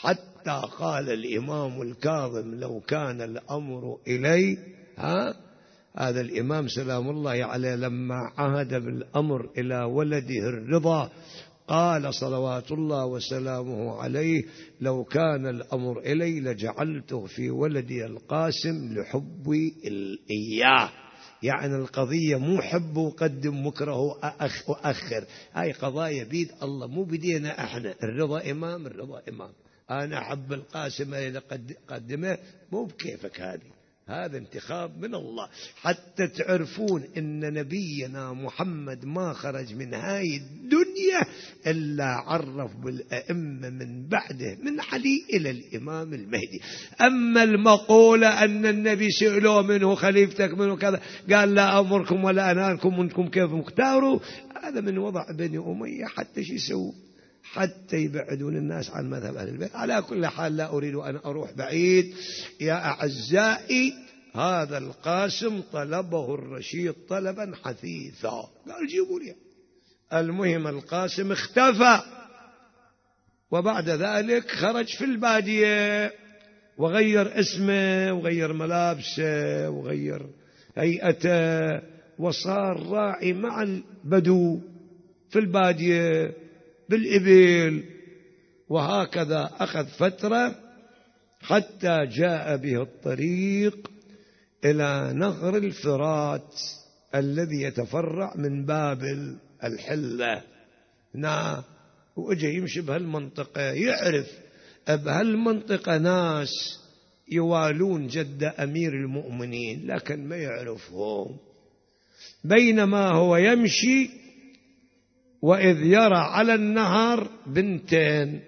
حتى قال الإمام الكاظم لو كان الأمر إلي ها هذا الإمام سلام الله عليه لما عهد بالأمر إلى ولده الرضا قال صلوات الله وسلامه عليه لو كان الأمر إلي لجعلته في ولدي القاسم لحبي إياه. يعني القضية مو حب وقدم مكره أخ وأخر، هاي قضايا بيد الله مو بدينا احنا. الرضا إمام الرضا إمام، أنا أحب القاسم إذا قدمه مو بكيفك، هذه هذا انتخاب من الله. حتى تعرفون إن نبينا محمد ما خرج من هاي الدنيا إلا عرف بالأئمة من بعده من علي إلى الإمام المهدي. أما المقولة أن النبي سئلوا منه خليفتك منه كذا قال لا أمركم ولا أنانكم منكم كيف مختاروا، هذا من وضع بني أمية حتى شو يسووا حتى يبعدون الناس عن مذهب أهل البيت. على كل حال لا أريد أن أروح بعيد يا أعزائي. هذا القاسم طلبه الرشيد طلبا حثيثا، قال جيبوا لي. المهم القاسم اختفى، وبعد ذلك خرج في البادية وغير اسمه وغير ملابسه وغير هيئته، وصار راعي مع البدو في البادية بالإبل. وهكذا أخذ فترة حتى جاء به الطريق إلى نهر الفرات الذي يتفرع من بابل الحلة. نعم، وإجا يمشي بهالمنطقة، يعرف بهالمنطقة ناس يوالون جد أمير المؤمنين لكن ما يعرفهم. بينما هو يمشي وإذ يرى على النهر بنتين،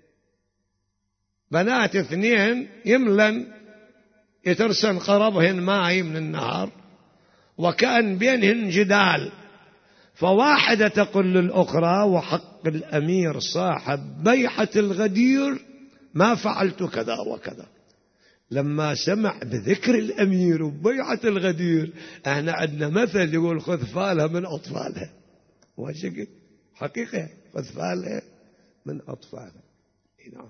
بنات اثنين يملن يترسن قربهن ماء من النهر، وكأن بينهن جدال. فواحدة تقول للأخرى وحق الأمير صاحب بيعة الغدير ما فعلت كذا وكذا. لما سمع بذكر الأمير وبيعة الغدير، احنا عندنا مثل يقول خذ فالها من أطفالها، وشكل حقيقة خذ فالها من أطفالها. نعم.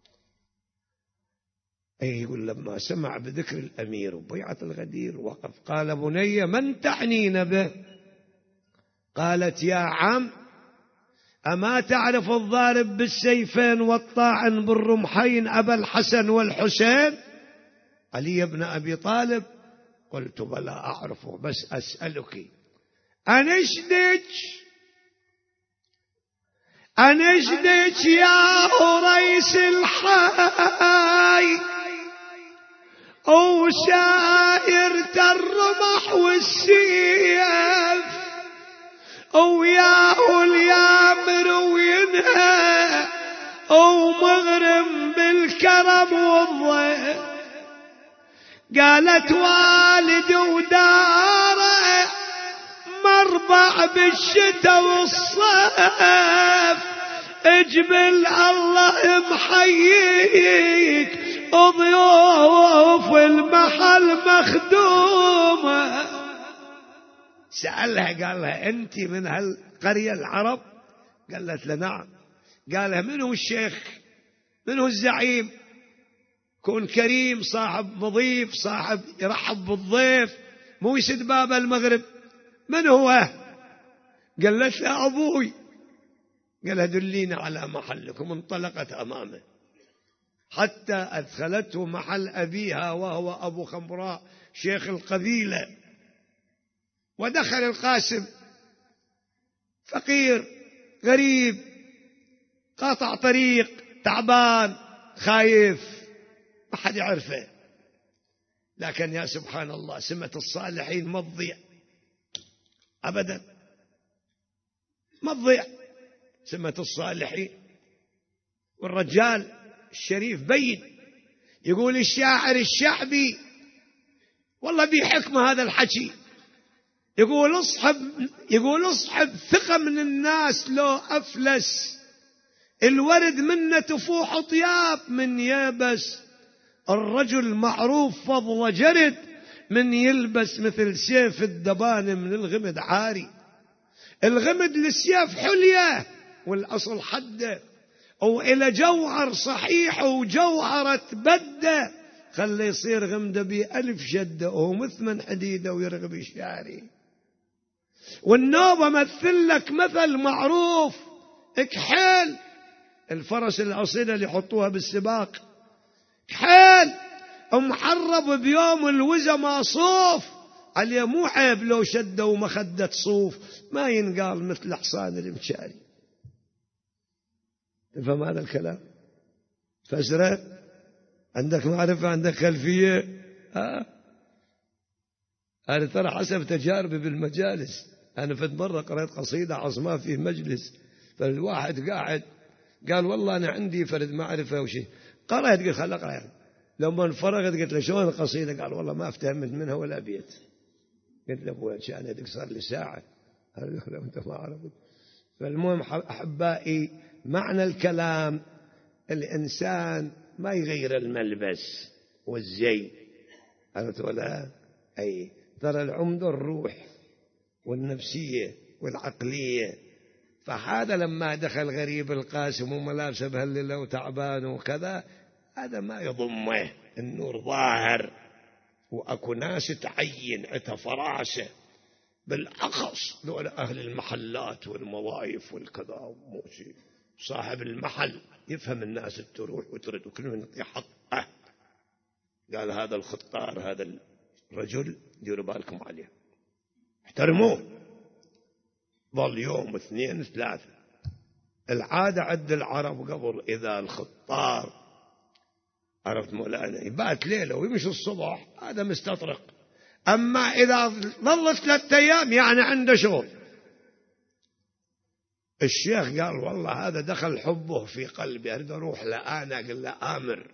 أي يقول لما سمع بذكر الأمير وبيعة الغدير وقف قال بني من تعنين به؟ قالت يا عم أما تعرف الضارب بالسيفين والطاعن بالرمحين أبا الحسن والحسين علي بن أبي طالب؟ قلت بلى أعرفه، بس أسألك أنشدك أنشدك يا أريس الحي أو شائرة الرمح والسيف أو ياه اليامر وينهى أو مغرم بالكرم والضيف. قالت والد وداره مربع بالشتاء والصيف، اجبل الله محييك ضيوف المحل مخدومة. سألها قال لها أنت من هالقرية العرب؟ قالت له نعم. قالها من هو الشيخ؟ من هو الزعيم؟ كون كريم، صاحب مضيف، صاحب يرحب بالضيف، مو يسد باب المغرب. من هو؟ قالت له أبوي. قالها دلينا على محلكم. انطلقت أمامه حتى أدخلته محل أبيها وهو أبو خمراء شيخ القبيلة. ودخل القاسم فقير غريب قاطع طريق تعبان خايف ما حد يعرفه، لكن يا سبحان الله سمة الصالحين ما تضيع أبدا، ما تضيع سمة الصالحين. والرجال الشريف بين يقول الشاعر الشعبي والله بي حكمة هذا الحكي، يقول اصحب يقول اصحب ثقة من الناس لو أفلس، الورد منه تفوح طياب من يابس، الرجل معروف فضل جرد من يلبس مثل سيف الدبان من الغمد عاري. الغمد للسيف حلية والأصل حده، أو إلى جوهر صحيح وجوهرة بده خلي يصير غمده بألف شدة وهو مثمن حديدة ويرغب الشعري. والنوبة مثل لك مثل معروف اكحيل الفرس الأصيلة اللي يحطوها بالسباق، كحيل محرب بيوم الوزة ما صوف عليه، مو عيب لو شده ومخدة صوف ما ينقال مثل حصان المشاري. تفهم هذا الكلام؟ فسره عندك معرفة عندك خلفية. ها أنا ترى حسب تجاربي بالمجالس، أنا في مرة قرأت قصيدة عظماء في مجلس، فالواحد قاعد قال والله أنا عندي فرد معرفة وشيء، قرأت قلت خل أقرأ يعني. لما انفرغت قلت له شلون القصيدة؟ قال والله ما افتهمت منها ولا بيت. قلت له أبوي كان يدك صار لي ساعة. قال له أنت ما عرفت. فالمهم أحبائي معنى الكلام الإنسان ما يغير الملبس والزي، عرفت ولا؟ أي ترى العمدة الروح والنفسية والعقلية. فهذا لما دخل غريب القاسم وملابسه بهلله وتعبان وكذا هذا ما يضمه، النور ظاهر وأكو ناس تعين عتا فراسة، بالأخص دول أهل المحلات والمواقف والكذا وموشي. صاحب المحل يفهم الناس تروح وترد وكل من يعطي حقه. قال هذا الخطار هذا الرجل ديروا بالكم عليه احترموه. ظل يوم اثنين ثلاثة. العادة عند العرب قبل إذا الخطار عرفت مولانا يبات ليلة ويمشي الصبح هذا مستطرق، أما إذا ظلت ثلاثة أيام يعني عنده شغل. الشيخ قال والله هذا دخل حبه في قلبي أريد أروح لأنا. قال له آمر،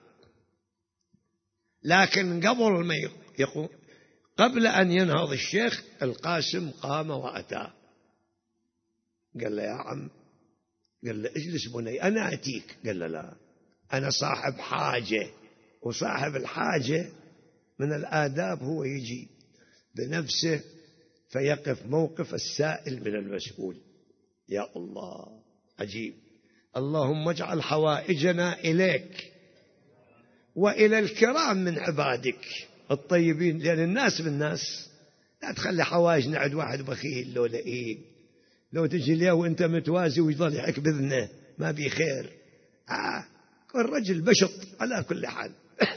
لكن قبل ما يقوم قبل أن ينهض الشيخ القاسم قام وأتى. قال له يا عم، قال له اجلس بني أنا أتيك. قال له لا أنا صاحب حاجة وصاحب الحاجة من الآداب هو يجي بنفسه فيقف موقف السائل من المسؤول. يا الله عجيب. اللهم اجعل حوائجنا إليك وإلى الكرام من عبادك الطيبين، لأن الناس بالناس، لا تخلي حوائجنا عند واحد بخيل لو لئيم، لو تجي ليه وانت متوازي ويظل يحك بذنه ما بي خير. آه كل رجل بشط. على كل حال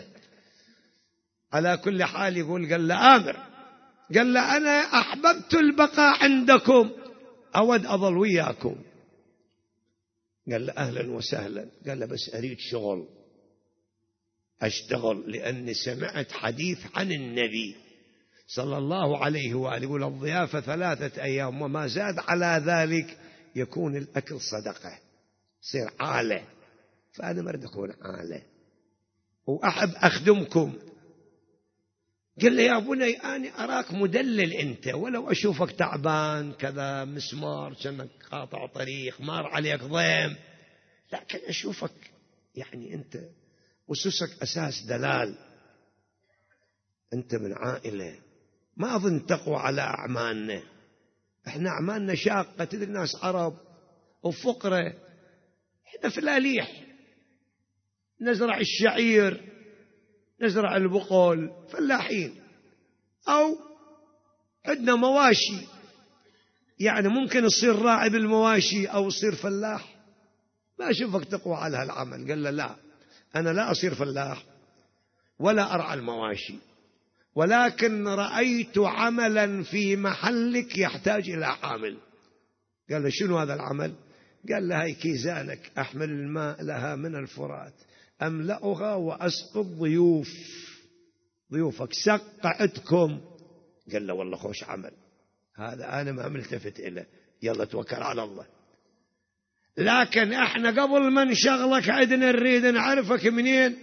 على كل حال يقول قال له آمر، قال له أنا أحببت البقاء عندكم، أود أظل وياكم. قال له أهلا وسهلا. قال له بس أريد شغل أشتغل، لأني سمعت حديث عن النبي صلى الله عليه وآله يقول الضيافة ثلاثة أيام وما زاد على ذلك يكون الأكل صدقة، صير عالة، فأنا مرد أكون عالة وأحب أخدمكم. قال لي يا بني أنا أراك مدلل أنت، ولو أشوفك تعبان كذا مسمار كأنك قاطع طريق مار عليك ضيم، لكن أشوفك يعني أنت أسسك أساس دلال، أنت من عائلة ما أظن تقوى على أعمالنا. إحنا أعمالنا شاقة، تدري الناس عرب وفقرة، إحنا فلاليح نزرع الشعير نزرع البقول فلاحين، أو عندنا مواشي، يعني ممكن تصير راعي بالمواشي أو تصير فلاح. ما أشوفك تقوى على هالعمل. قال له لا، أنا لا أصير فلاح ولا أرعى المواشي، ولكن رأيت عملا في محلك يحتاج إلى عامل. قال له شنو هذا العمل؟ قال له هاي كيزانك أحمل الماء لها من الفرات أملأها وأسقط ضيوف ضيوفك سقعتكم. قال له والله خوش عمل هذا، أنا ما ملتفت إليه، يلا توكل على الله. لكن احنا قبل ما نشغلك عندنا نريد نعرفك منين،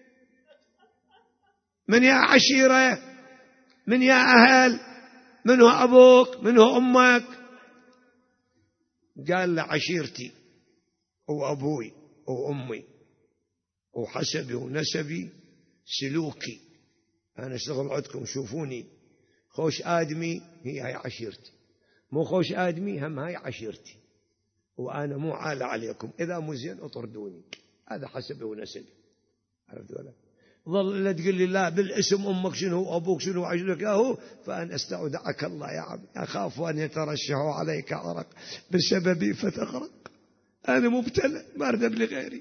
من يا عشيرة، من يا أهل، من هو أبوك، من هو أمك. قال له عشيرتي وأبوي وأمي وحسبي ونسبي سلوكي، أنا اشتغل عندكم شوفوني خوش آدمي، هي هاي عشيرتي، مو خوش آدمي هم هاي عشيرتي، وأنا مو عالة عليكم، إذا مو زين اطردوني، هذا حسبي ونسبي. عرفت ولا؟ ظل لا تقول لي لا بالاسم أمك شنو أبوك شنو عجلك له، فأنا استودعك الله يا عبد، أخاف أن يترشحوا عليك عرق بسببي فتغرق، أنا مبتلى ما أردب لغيري.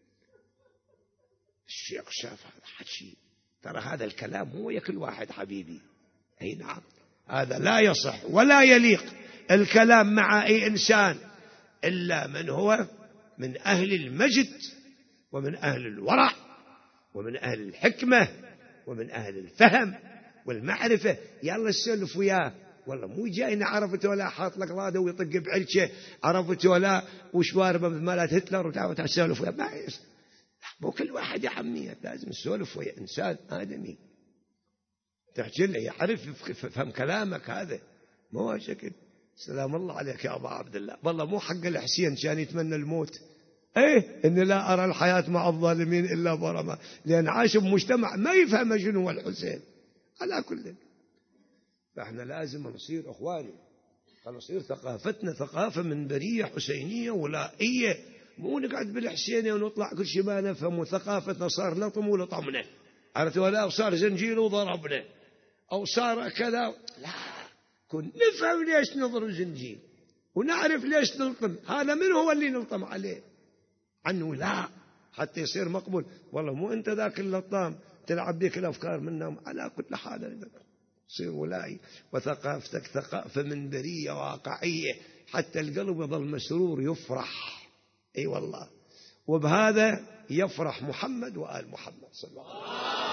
الشيخ شاف هذا حكي، ترى هذا الكلام هو يا كل واحد حبيبي، أي نعم، هذا لا يصح ولا يليق الكلام مع أي إنسان إلا من هو من أهل المجد ومن أهل الورع ومن أهل الحكمة ومن أهل الفهم والمعرفة. يلا السلف وياه، والله مو جاينا عرفت ولا حاط لك راده ويطق بعلشه عرفت ولا وشواربه بمالات هتلر وتعود تسولف وياه، ما يصير. مو كل واحد يا عمي لازم نسولف ويا إنسان آدمي تحكي له يعرف يفهم كلامك، هذا مو شكل. سلام الله عليك يا أبا عبد الله، والله مو حق الحسين كان يتمنى الموت، ايه ان لا ارى الحياة مع الظالمين الا برما، لان عاش بمجتمع ما يفهم شنو هو الحسين. على كل، فاحنا لازم نصير اخواني، نصير ثقافتنا ثقافة منبرية حسينية ولائية، مو نقعد بالحسينية ونطلع كل شيء ما نفهم، ثقافتنا صار لطم ولطمنا، عرفت ولا؟ صار زنجيل وضربنا، او صار كذا، لا، كن نفهم ليش نضرب زنجيل ونعرف ليش نلطم، هذا من هو اللي نلطم عليه عنه، لا، حتى يصير مقبول. والله مو أنت ذاك اللطام تلعب بك الأفكار منهم. على كل حال يصير ولائي، وثقافتك ثقافة منبرية واقعية، حتى القلب يظل مسرور يفرح، أي والله، وبهذا يفرح محمد وآل محمد صلى الله عليه وسلم.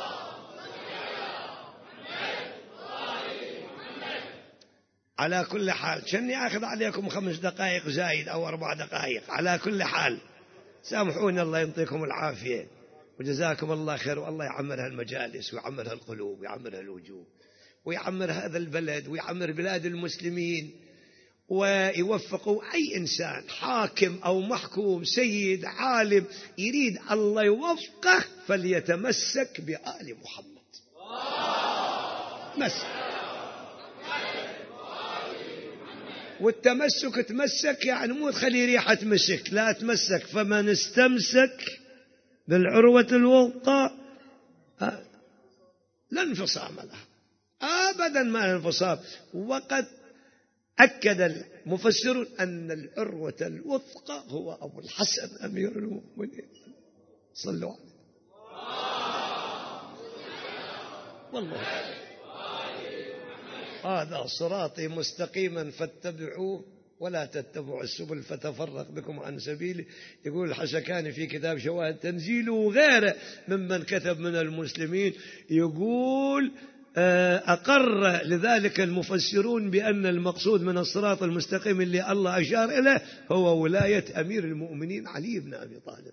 على كل حال كني أخذ عليكم خمس دقائق زايد أو أربع دقائق. على كل حال سامحوني، الله يعطيكم العافية وجزاكم الله خير، والله يعمر هالمجالس ويعمر هالقلوب ويعمر هالوجوه ويعمر هذا البلد ويعمر بلاد المسلمين، ويوفقوا أي إنسان حاكم أو محكوم سيد عالم يريد الله يوفقه فليتمسك بآل محمد. مسك والتمسك تمسك يعني مو تخلي ريحة مسك، لا تمسك. فمن استمسك بالعروة الوثقى لا انفصام لها أبدا، ما انفصام. وقد أكد المفسرون أن العروة الوثقى هو أبو الحسن أمير المؤمنين. صلوا عليه. والله هذا صراطي مستقيما فاتبعوه ولا تتبعوا السبل فتفرق بكم عن سبيله. يقول الحشكاني في كتاب شواهد تنزيله وغيره ممن كتب من المسلمين، يقول أقر لذلك المفسرون بأن المقصود من الصراط المستقيم اللي الله أشار إليه هو ولاية أمير المؤمنين علي بن أبي طالب.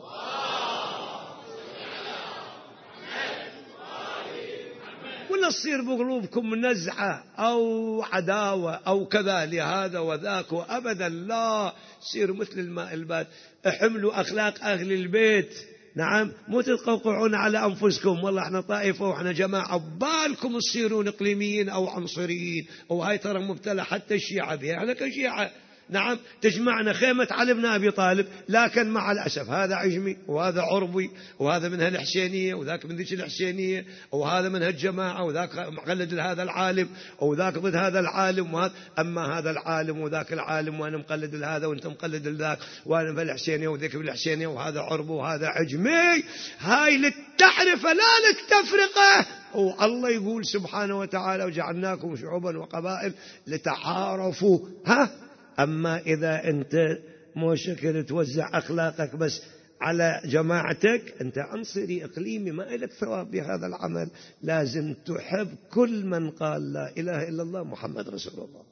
ولا تصير بقلوبكم نزعة أو عداوة أو كذا لهذا وذاك، وأبدا لا. سيروا مثل الماء البارد، احملوا أخلاق أهل البيت. نعم، مو تتقوقعون على أنفسكم والله احنا طائفة واحنا جماعة، بالكم تصيرون إقليميين أو عنصريين. وهاي ترى مبتلى حتى الشيعة بها، احنا كشيعة نعم تجمعنا خيمة علي بن أبي طالب، لكن مع الأسف هذا عجمي وهذا عربي وهذا منها الحسينية وذاك من ذيك الحسينية وهذا منها الجماعة وذاك مقلد لهذا العالم وذاك ضد هذا العالم وهذا. أما هذا العالم وذاك العالم وأنا مقلد لهذا وأنت مقلد لذاك وأنا في الحسينية وذيك في الحسينية وهذا عربي وهذا عجمي، هاي للتعرفة لا للتفرقة. والله يقول سبحانه وتعالى وجعلناكم شعوبا وقبائل لتعارفوا. ها أما إذا أنت مو شكل توزع أخلاقك بس على جماعتك، أنت عنصري إقليمي ما لك ثواب بهذا العمل. لازم تحب كل من قال لا إله إلا الله محمد رسول الله.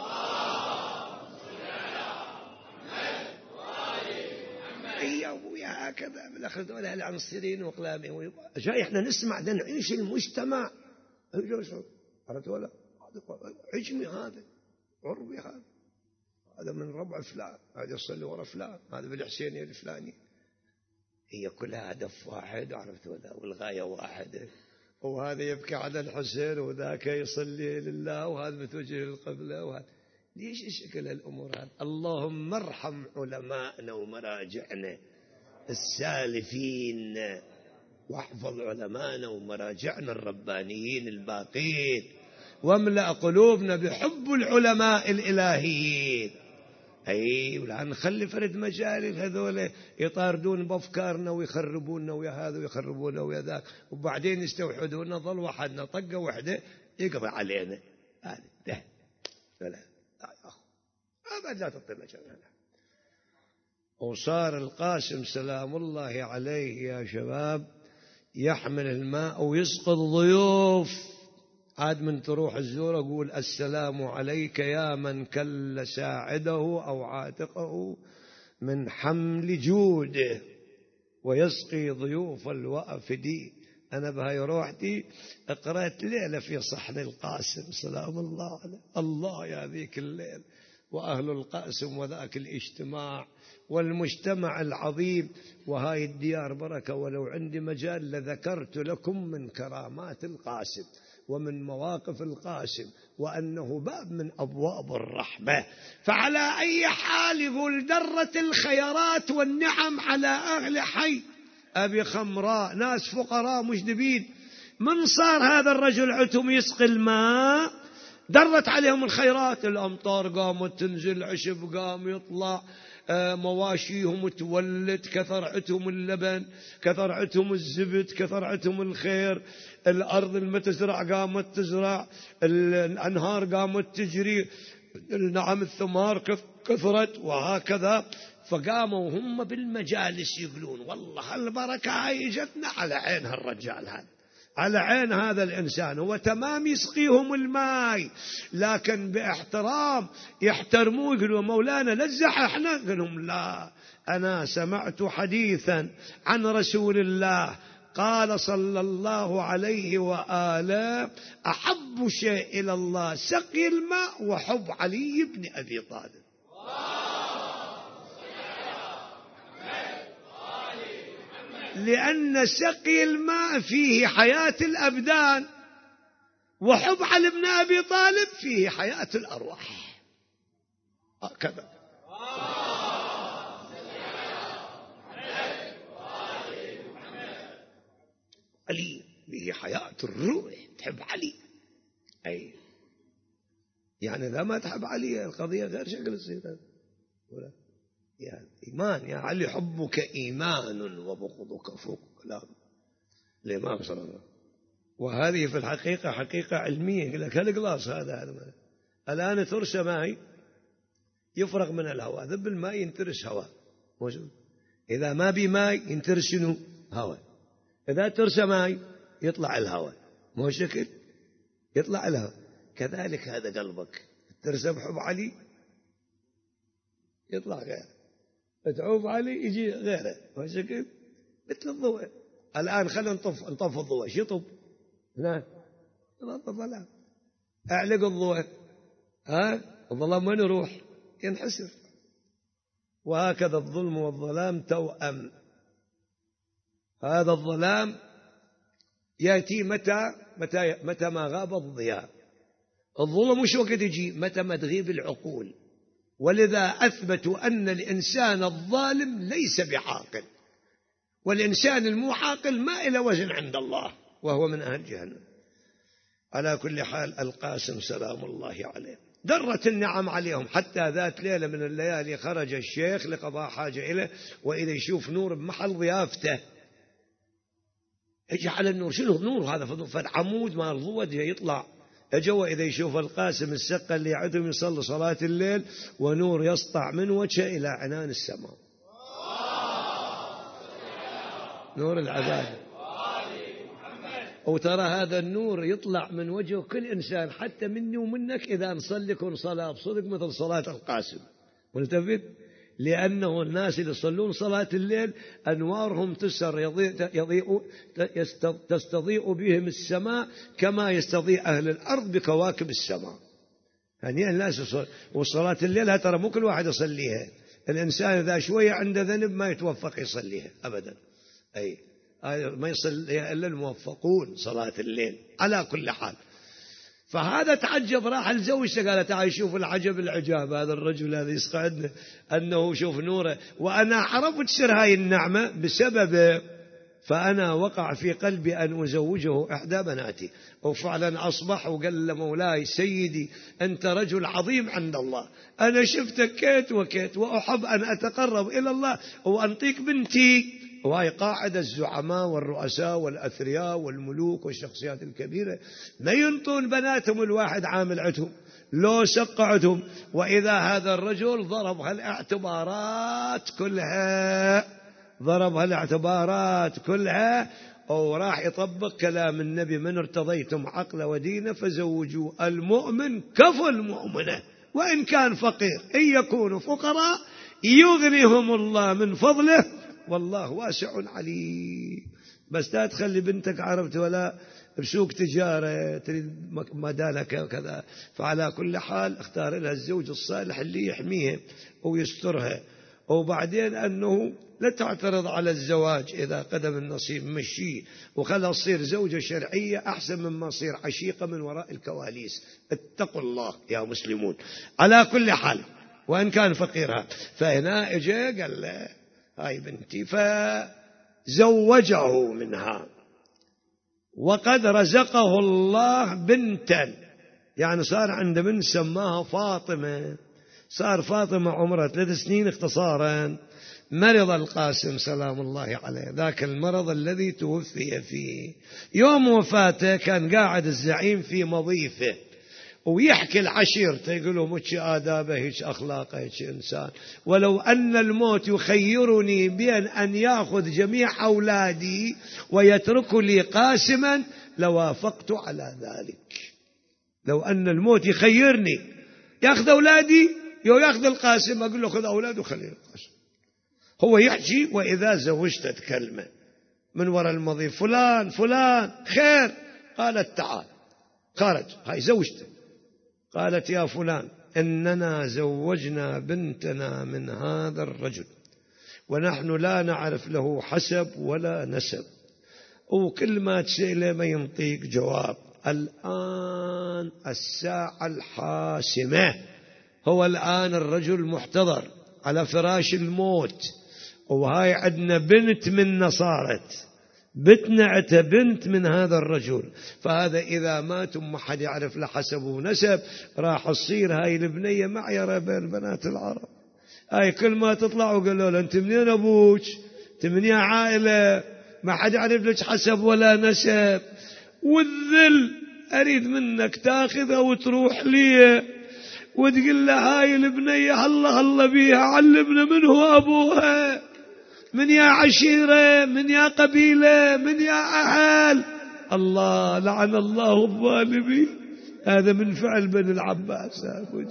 يا أبويا هكذا بالأخذ ولا العنصريين وإقلامي جاي إحنا نسمع ده نعيش المجتمع. عرفت ولا عجمي هذا عربي هذا هذا من ربع فلان، هذا يصلي ورا فلان، هذا بالحسينية الفلاني. هي كلها هدف واحد، عرفت ولا، والغاية واحدة. وهذا يبكي على الحسين وذاك يصلي لله وهذا متوجه للقبلة وهذا. ليش شكل الأمور هذا؟ اللهم ارحم علماءنا ومراجعنا السالفين، واحفظ علماءنا ومراجعنا الربانيين الباقين، واملأ قلوبنا بحب العلماء الإلهيين. أي ولا نخلي فرد مجال هذول يطاردون بأفكارنا ويخربوننا ويا هذا ويخربوننا ويا ذاك، وبعدين يستوحدوننا ظل وحدنا طقة وحدة يقضي علينا. هذا ده لا أبد لا تعطي مجال. وصار القاسم سلام الله عليه يا شباب يحمل الماء ويسقط ضيوف. عاد من تروح الزور أقول السلام عليك يا من كل ساعده أو عاتقه من حمل جوده ويسقي ضيوف الوافدين. أنا بهاي روحتي اقرأت ليلة في صحن القاسم سلام الله عليه. الله يا ذيك الليل وأهل القاسم وذاك الاجتماع والمجتمع العظيم. وهاي الديار بركة، ولو عندي مجال لذكرت لكم من كرامات القاسم ومن مواقف القاسم وأنه باب من أبواب الرحمة. فعلى أي حال يقول درت الخيرات والنعم على أهل حي أبي خمراء، ناس فقراء مجدبين. من صار هذا الرجل عتم يسقي الماء درت عليهم الخيرات، الأمطار قامت تنزل، عشب قام يطلع، مواشيهم تولد، كثر عتهم اللبن، كثر عتهم الزبد، كثر عتهم الخير. الأرض المتزرع قامت تزرع، الأنهار قامت تجري، نعم الثمار كثرت وهكذا. فقاموا هم بالمجالس يقولون والله البركة هاي جتنا على عين هالرجال هذا، على عين هذا الإنسان، هو تمام يسقيهم الماء لكن باحترام يحترموه. يقولوا مولانا نزح احنا، قالهم لا، أنا سمعت حديثا عن رسول الله قال صلى الله عليه وآله: أحب شيء إلى الله سقي الماء وحب علي بن أبي طالب. لأن سقي الماء فيه حياة الأبدان، وحب علي بن أبي طالب فيه حياة الأرواح. هكذا. علي به حياة الروح، تحب علي. أي يعني إذا ما تحب علي القضية غير شكل تصير. ولا يعني إيمان يا علي، حبك إيمان وبغضك فوق كلام الإمام صلى الله عليه وسلم. وهذه في الحقيقة حقيقة علمية. يقول لك هالقلاص هذا هذا الآن ترس ماء يفرغ من الهواء، ذب الماء ينترس هواء موجود. إذا ما بماء ينترس شنو؟ هواء. إذا ترس ماء يطلع الهواء، مو شكل يطلع الهواء. كذلك هذا قلبك ترس بحب علي يطلع غيره، تعوف علي يجي غيره، مو شكل مثل الضوء. الآن خلينا نطف نطف الضوء، شو يطب هنا؟ الظلام. أعلق الضوء، ها الظلام وين يروح؟ ينحسر. وهكذا الظلم والظلام توأم. هذا الظلام يأتي متى متى متى ما غاب الضياء. الظلم وش وقت يجي؟ متى ما تغيب العقول. ولذا أثبتوا أن الإنسان الظالم ليس بعاقل، والإنسان المعاقل ما إلى وزن عند الله، وهو من أهل جهنم. على كل حال القاسم سلام الله عليه درت النعم عليهم، حتى ذات ليلة من الليالي خرج الشيخ لقضاء حاجة إليه، وإذا يشوف نور بمحل ضيافته يجي على النور. شنو نور هذا؟ فالعمود مال الضوء يطلع. أجوا إذا يشوف القاسم السقة اللي يعدهم يصلي صلاة الليل، ونور يسطع من وجهه إلى عنان السماء، نور العبادة. وترى هذا النور يطلع من وجه كل إنسان، حتى مني ومنك، إذا نصلي كن صلاة بصدق مثل صلاة القاسم. ملتفت؟ لأنه الناس اللي يصلون صلاة الليل أنوارهم تسر يضيء يضيء تستضيء بهم السماء كما يستضيء أهل الأرض بكواكب السماء. يعني الناس يصل، وصلاة الليل ترى مو كل واحد يصليها. الإنسان إذا شوية عنده ذنب ما يتوفق يصليها أبدا. أي ما يصلي إلا الموفقون صلاة الليل. على كل حال، فهذا تعجب، راح لزوجته قال: تعال شوف العجب العجاب، هذا الرجل هذا يسقعدنا أنه شوف نوره، وأنا عرفت سر هاي النعمة بسبب، فأنا وقع في قلبي أن أزوجه إحدى بناتي. وفعلا أصبح وقال لمولاي: سيدي أنت رجل عظيم عند الله، أنا شفتك كيت وكيت، وأحب أن أتقرب إلى الله وأنطيك بنتي. وهي قاعدة الزعماء والرؤساء والأثرياء والملوك والشخصيات الكبيرة ما ينطون بناتهم الواحد عامل عتهم، لو سقعتهم. وإذا هذا الرجل ضرب هالاعتبارات كلها، ضرب هالاعتبارات كلها، وراح يطبق كلام النبي: من ارتضيتم عقل ودينه فزوجوا المؤمن كفو المؤمنة وإن كان فقير، إن يكونوا فقراء يغنيهم الله من فضله والله واسع عليم. بس لا تخلي بنتك عرفت ولا بسوق تجارة تريد مدالك كذا. فعلى كل حال اختار لها الزوج الصالح اللي يحميها ويسترها. وبعدين أنه لا تعترض على الزواج إذا قدم النصيب، مشيه وخلها تصير زوجة شرعية أحسن مما تصير عشيقة من وراء الكواليس. اتقوا الله يا مسلمون. على كل حال وإن كان فقيرها، فهنا اجى قال له: هاي بنتي، فزوجه منها. وقد رزقه الله بنتا، يعني صار عنده بنت سماها فاطمة. صار فاطمة عمرها ثلاث سنين اختصارا. مرض القاسم سلام الله عليه، ذاك المرض الذي توفي فيه. يوم وفاته كان قاعد الزعيم في مضيفه ويحكي العشيرته، يقولوا مش آدابه هيك أخلاقه هيك إنسان، ولو أن الموت يخيرني بين أن يأخذ جميع أولادي ويترك لي قاسما لوافقت على ذلك. لو أن الموت يخيرني يأخذ أولادي يو يأخذ القاسم، أقول له خذ أولاده وخلي القاسم. هو يحكي وإذا زوجت كلمة من وراء المضيف، فلان فلان خير. قالت تعال. خرج، هاي زوجته. قالت يا فلان إننا زوجنا بنتنا من هذا الرجل ونحن لا نعرف له حسب ولا نسب، وكل ما تسأله ما ينطيك جواب. الآن الساعة الحاسمة، هو الآن الرجل محتضر على فراش الموت، وهاي عندنا بنت منا صارت بتنعت بنت من هذا الرجل، فهذا إذا مات ما حد يعرف له حسب ونسب راح تصير هاي البنية معيرة بين بنات العرب. هاي كل ما تطلع وقالوا له أنت منين أبوك، أنت من يا عائلة، ما حد يعرف لك حسب ولا نسب، والذل أريد منك تاخذها وتروح لي وتقول له هاي البنية هلا هلا بيها، علمنا من هو أبوها، من يا عشيرة، من يا قبيلة، من يا أهل. الله لعن الله الظالمين. هذا من فعل بني العباس.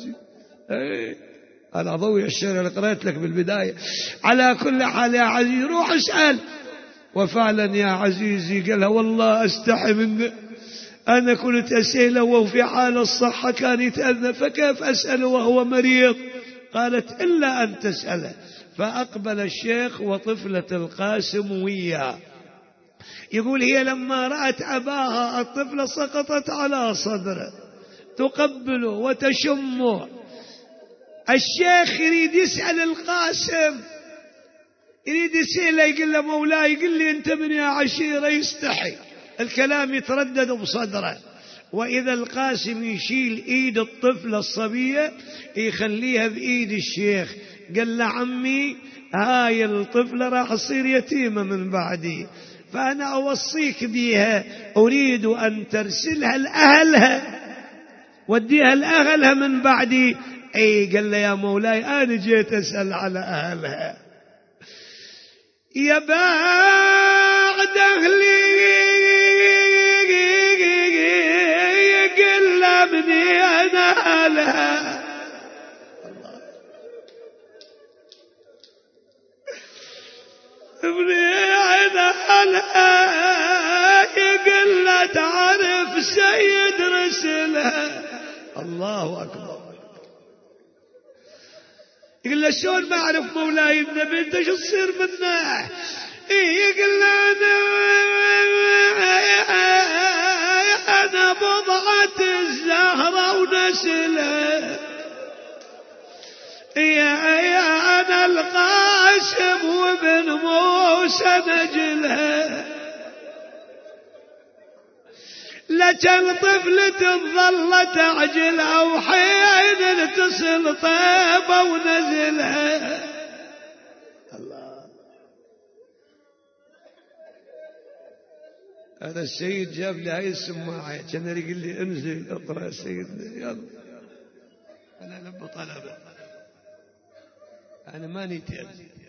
ايه أنا أضوي الشعر اللي قرأت لك بالبداية. على كل حال يا عزيزي روح اسأل. وفعلا يا عزيزي قالها والله أستحي منه، أنا كنت أسأله وهو في حال الصحة كان يتأذى، فكيف أسأله وهو مريض؟ قالت إلا أن تسأله. فأقبل الشيخ وطفلة القاسم وياه. يقول هي لما رأت أباها الطفلة سقطت على صدره تقبله وتشمه. الشيخ يريد يسأل القاسم، يريد يسأله، يقول له مولاي يقول لي أنت من يا عشيرة، يستحي الكلام يتردد بصدره. وإذا القاسم يشيل إيد الطفلة الصبية يخليها بإيد الشيخ، قال له عمي هاي الطفلة راح تصير يتيمة من بعدي، فأنا أوصيك بيها، أريد أن ترسلها لأهلها وديها لأهلها من بعدي. أي قال له يا مولاي أنا جيت أسأل على أهلها. يا بعد أهلي قل ابني أنا أهلها. ابني أنا أهلها يقل لا تعرف سيد رسلها. الله أكبر. يقول له شلون ما أعرف مولاي النبي أنت شو تصير منه؟ يقول له أنا أنا بضعة الزهرة ونسلها، يا يا أنا القاسم وابن موسى نجلها، لكن طفلة تظل تعجلها وحين تصل طيبة ونزلها. الله. هذا السيد جاب لي هاي السماعة كان يقول لي انزل اقرأ سيدنا يلا. أنا لب طلبة أنا ما نيتي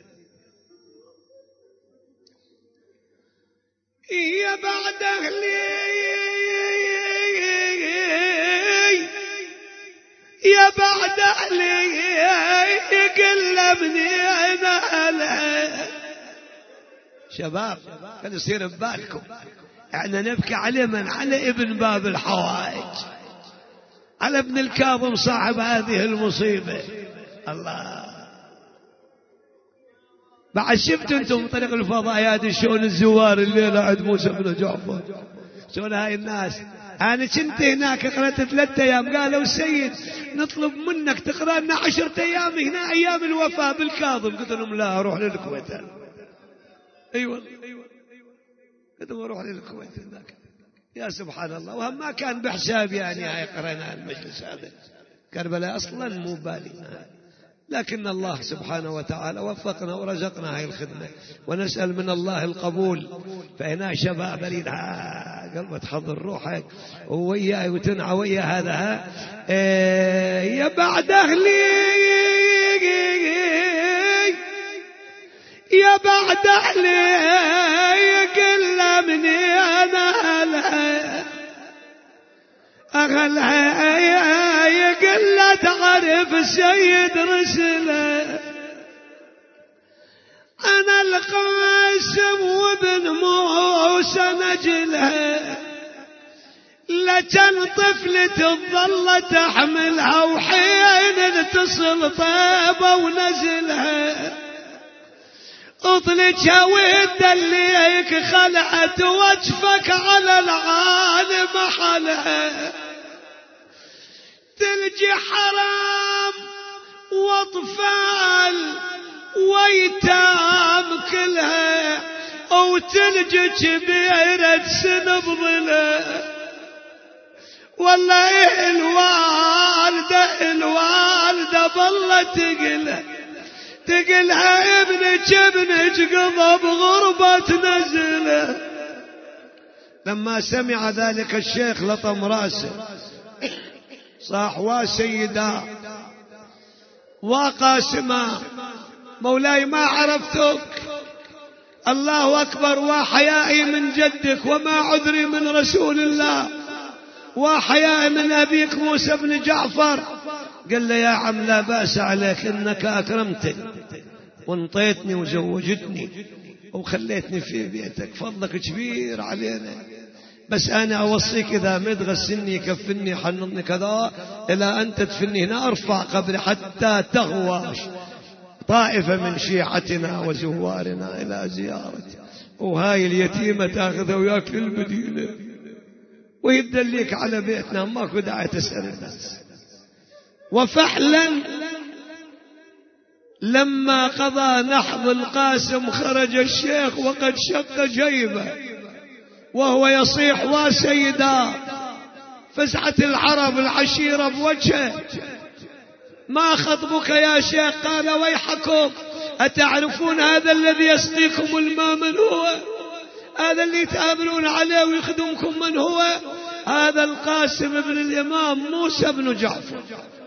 يا بعد أهلي يا بعد أهلي قلبني أنا أهلها. شباب كان يصير ببالكم احنا نبكي على من؟ على ابن باب الحوائج، على ابن الكاظم صاحب هذه المصيبة. الله. بعد شفتوا انتم طريق الفضائيات شلون الزوار الليلة عند موسى بن جعفر، شلون هاي الناس. أنا كنت هناك قرأت ثلاثة أيام، قالوا السيد نطلب منك تقرأ لنا عشرة أيام هنا أيام الوفاة بالكاظم. قلت لهم لا أروح للكويت. أيوة قلت لهم أروح للكويت هناك. يا سبحان الله. وهم ما كان بحساب يعني هاي قرأنا المجلس هذا كربلاء أصلا مو بالي، لكن الله سبحانه وتعالى وفقنا ورزقنا هاي الخدمة، ونسأل من الله القبول. فهنا شباب أريد قلبة تحضر روحك وياي وتنعى ويا هذا ها. إيه يا بعد أهلي يا بعد أهلي كلمني أنا أهلها أغلها يقل لا تعرف السيد رسله، أنا القاسم وابن موسى سنجلها، لكن طفلة تظل تحملها وحين تصل طيبة ونزلها، اطلجها وتدليك خلعت وجفك على العالم محلها، تلجي حرام واطفال ويتام كلها، او تلجي كبيرة سنبضلها. والله الوالدة الوالدة بالله تقلها تقلها ابنك ابنك قضى بغربة نزله. لما سمع ذلك الشيخ لطم راسه صاح: وسيدا وقاسما مولاي ما عرفتك، الله أكبر، وحيائي من جدك وما عذري من رسول الله، وحيائي من أبيك موسى بن جعفر. قال له: يا عم لا بأس عليك، إنك أكرمتني وانطيتني وزوجتني وخليتني في بيتك، فضلك كبير علينا، بس أنا أوصيك إذا ما تغسلني كفني حنطني كذا إلى أن تدفني هنا، أرفع قبري حتى تغوى طائفة من شيعتنا وزوارنا إلى زيارتي، وهاي اليتيمة تأخذها وياك للمدينة ويدليك على بيتنا، ماكو داعي تسأل الناس. وفعلا لما قضى نحض القاسم خرج الشيخ وقد شق جيبه وهو يصيح: وسيدا. فزعت العرب العشيرة بوجهه: ما خطبك يا شيخ؟ قال: ويحكم، أتعرفون هذا الذي يسقيكم الماء من هو؟ هذا اللي تآمنون عليه ويخدمكم من هو؟ هذا القاسم بن الإمام موسى بن جعفر.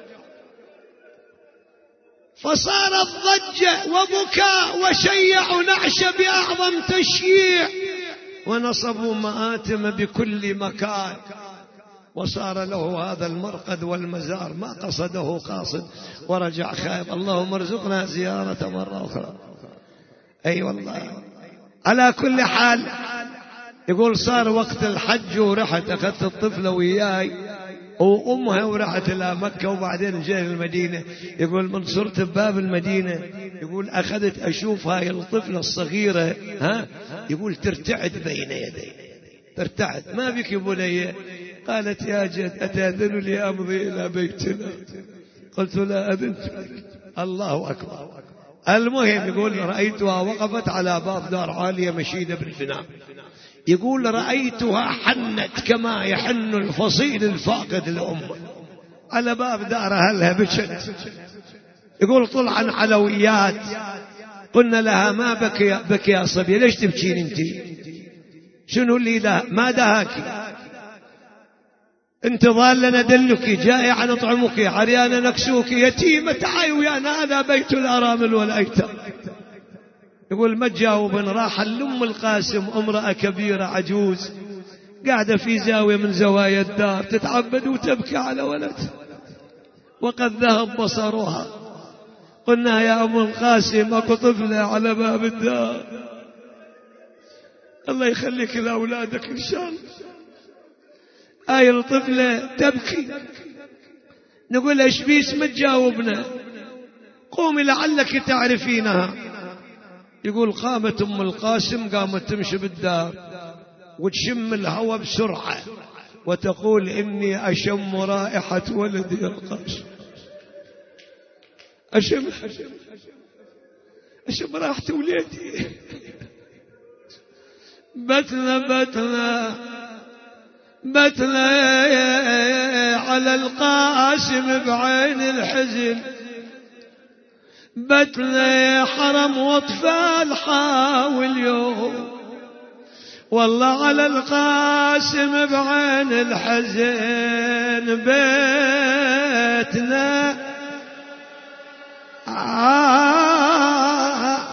فصارت ضجة وبكاء وشيعوا نعش بأعظم تشييع، ونصبوا مآتم بكل مكان، وصار له هذا المرقد والمزار ما قصده قاصد ورجع خائب. اللهم ارزقنا زيارة مرة أخرى. أي أيوة والله. على كل حال، يقول صار وقت الحج ورحت أخذت الطفلة وياي وأمها ورحت إلى مكة وبعدين جاء المدينة. يقول من صرت بباب المدينة يقول أخذت أشوف هاي الطفلة الصغيرة، ها يقول ترتعد بين يدي، ترتعد. ما بك يا بني؟ قالت: يا جد أتأذن لي أمضي إلى بيتنا؟ قلت: لا أذنت. الله أكبر. المهم يقول رأيتها وقفت على باب دار عالية مشيدة بالفناء، يقول رأيتها حنت كما يحن الفصيل الفاقد لأمه على باب دارها، لها بشت. يقول طلعا علويات، قلنا لها: ما بكي بكي يا صبي، ليش تبكين انت؟ شنو اللي ده ما دهاكي؟ انت ضالنا دلك، جائعة نطعمك، عريانا نكسوك، يتيمة تعي ويانا، هذا بيت الأرامل والأيتام. يقول ما تجاوب، راح لأم القاسم امرأة كبيرة عجوز قاعدة في زاوية من زوايا الدار تتعبد وتبكي على ولد وقد ذهب بصرها. قلنا: يا أم القاسم أكو طفلة على باب الدار، الله يخليك لأولادك إن شاء الله. هاي الطفلة تبكي. نقول: ايش بيس؟ ما تجاوبنا، قومي لعلك تعرفينها. يقول قامت أم القاسم، قامت تمشي بالدار وتشم الهوى بسرعة وتقول: إني أشم رائحة ولدي القاسم، أشم أشم رائحة ولدي. بتنا بتنا بتنا على القاسم بعين الحزن، بتنا حرم واطفال حاول يوم، والله على القاسم بعين الحزن بيتنا. آه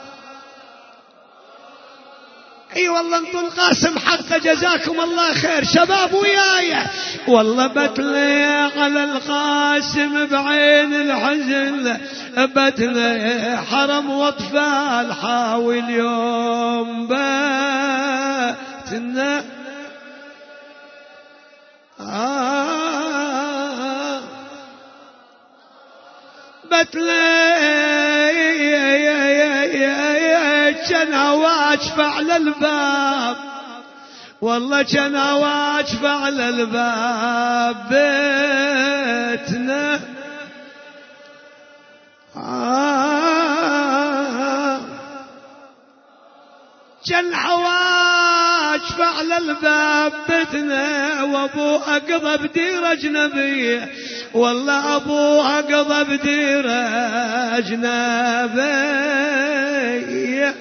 اي والله انتم القاسم حق جزاكم الله خير شباب وياي. والله بتلي على القاسم بعين الحزن، بتلي حرم واطفال حاول يوم بيتنا. بابتنا آه بتلي كان واقف على الباب والله كان واقف على الباب بيتنا آه كان واقف على الباب بيتنا وابوها قضى بدير اجنبيه والله ابوها قضى بدير اجنبيه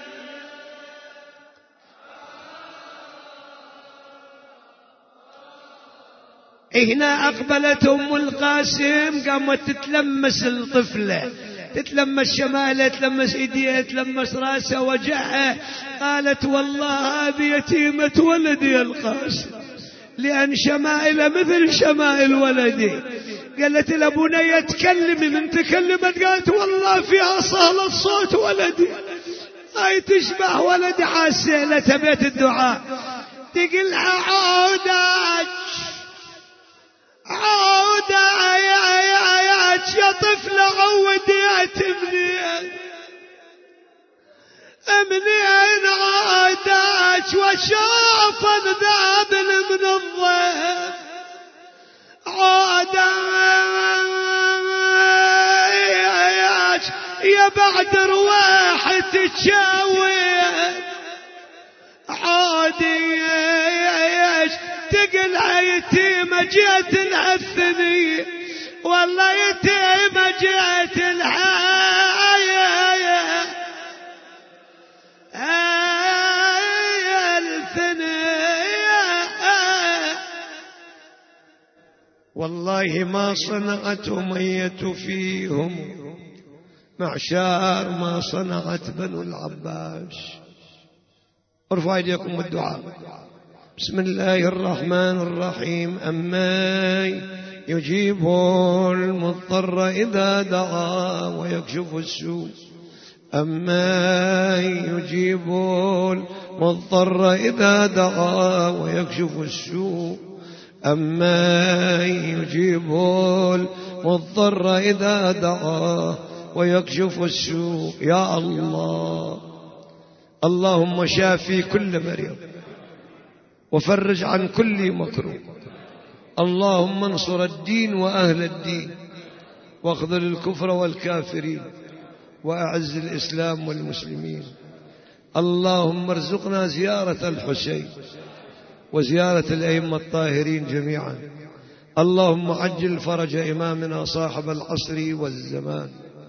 هنا أقبلت أم القاسم قامت تتلمس الطفلة تتلمس شمالها تتلمس إيديها تتلمس راسها وجهها قالت والله هذه يتيمة ولدي القاسم لأن شمائل مثل شمائل ولدي. قالت له بنية تكلمي من تكلمت قالت والله فيها صهلة صوت ولدي هاي تشبه ولدي حاسة بيت الدعاء تقلها عودك عودة يا يا يا يا طفلة عوديت منين منين عادت وشاف الذابل من الضيف عادت يا بعد رواح تتشاور عاديش تقلع يتيمة جيت العثني والله يتيمة جيت الحياة الثنية والله ما صنعت أمية فيهم معشار ما صنعت بنو العباس. ارفعوا ايديكم بالدعاء. بسم الله الرحمن الرحيم. أما يجيب المضطر إذا دعا ويكشف السوء أما يجيب المضطر إذا دعا ويكشف السوء أما يجيب المضطر إذا دعا ويكشف السوء. يا الله اللهم شافي كل مريض وفرج عن كل مكروه. اللهم انصر الدين وأهل الدين واخذل الكفر والكافرين وأعز الإسلام والمسلمين. اللهم ارزقنا زيارة الحسين وزيارة الأئمة الطاهرين جميعا. اللهم عجل فرج إمامنا صاحب العصر والزمان.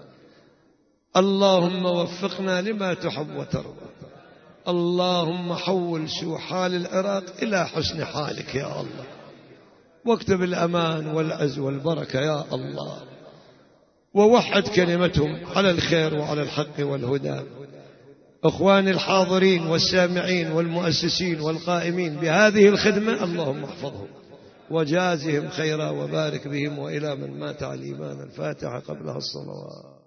اللهم وفقنا لما تحب وترضى. اللهم حول سوء حال العراق إلى حسن حالك يا الله واكتب الأمان والعز والبركة يا الله ووحد كلمتهم على الخير وعلى الحق والهدى. أخواني الحاضرين والسامعين والمؤسسين والقائمين بهذه الخدمة اللهم احفظهم وجازهم خيرا وبارك بهم وإلى من مات على الإيمان. الفاتحة قبلها الصلوات.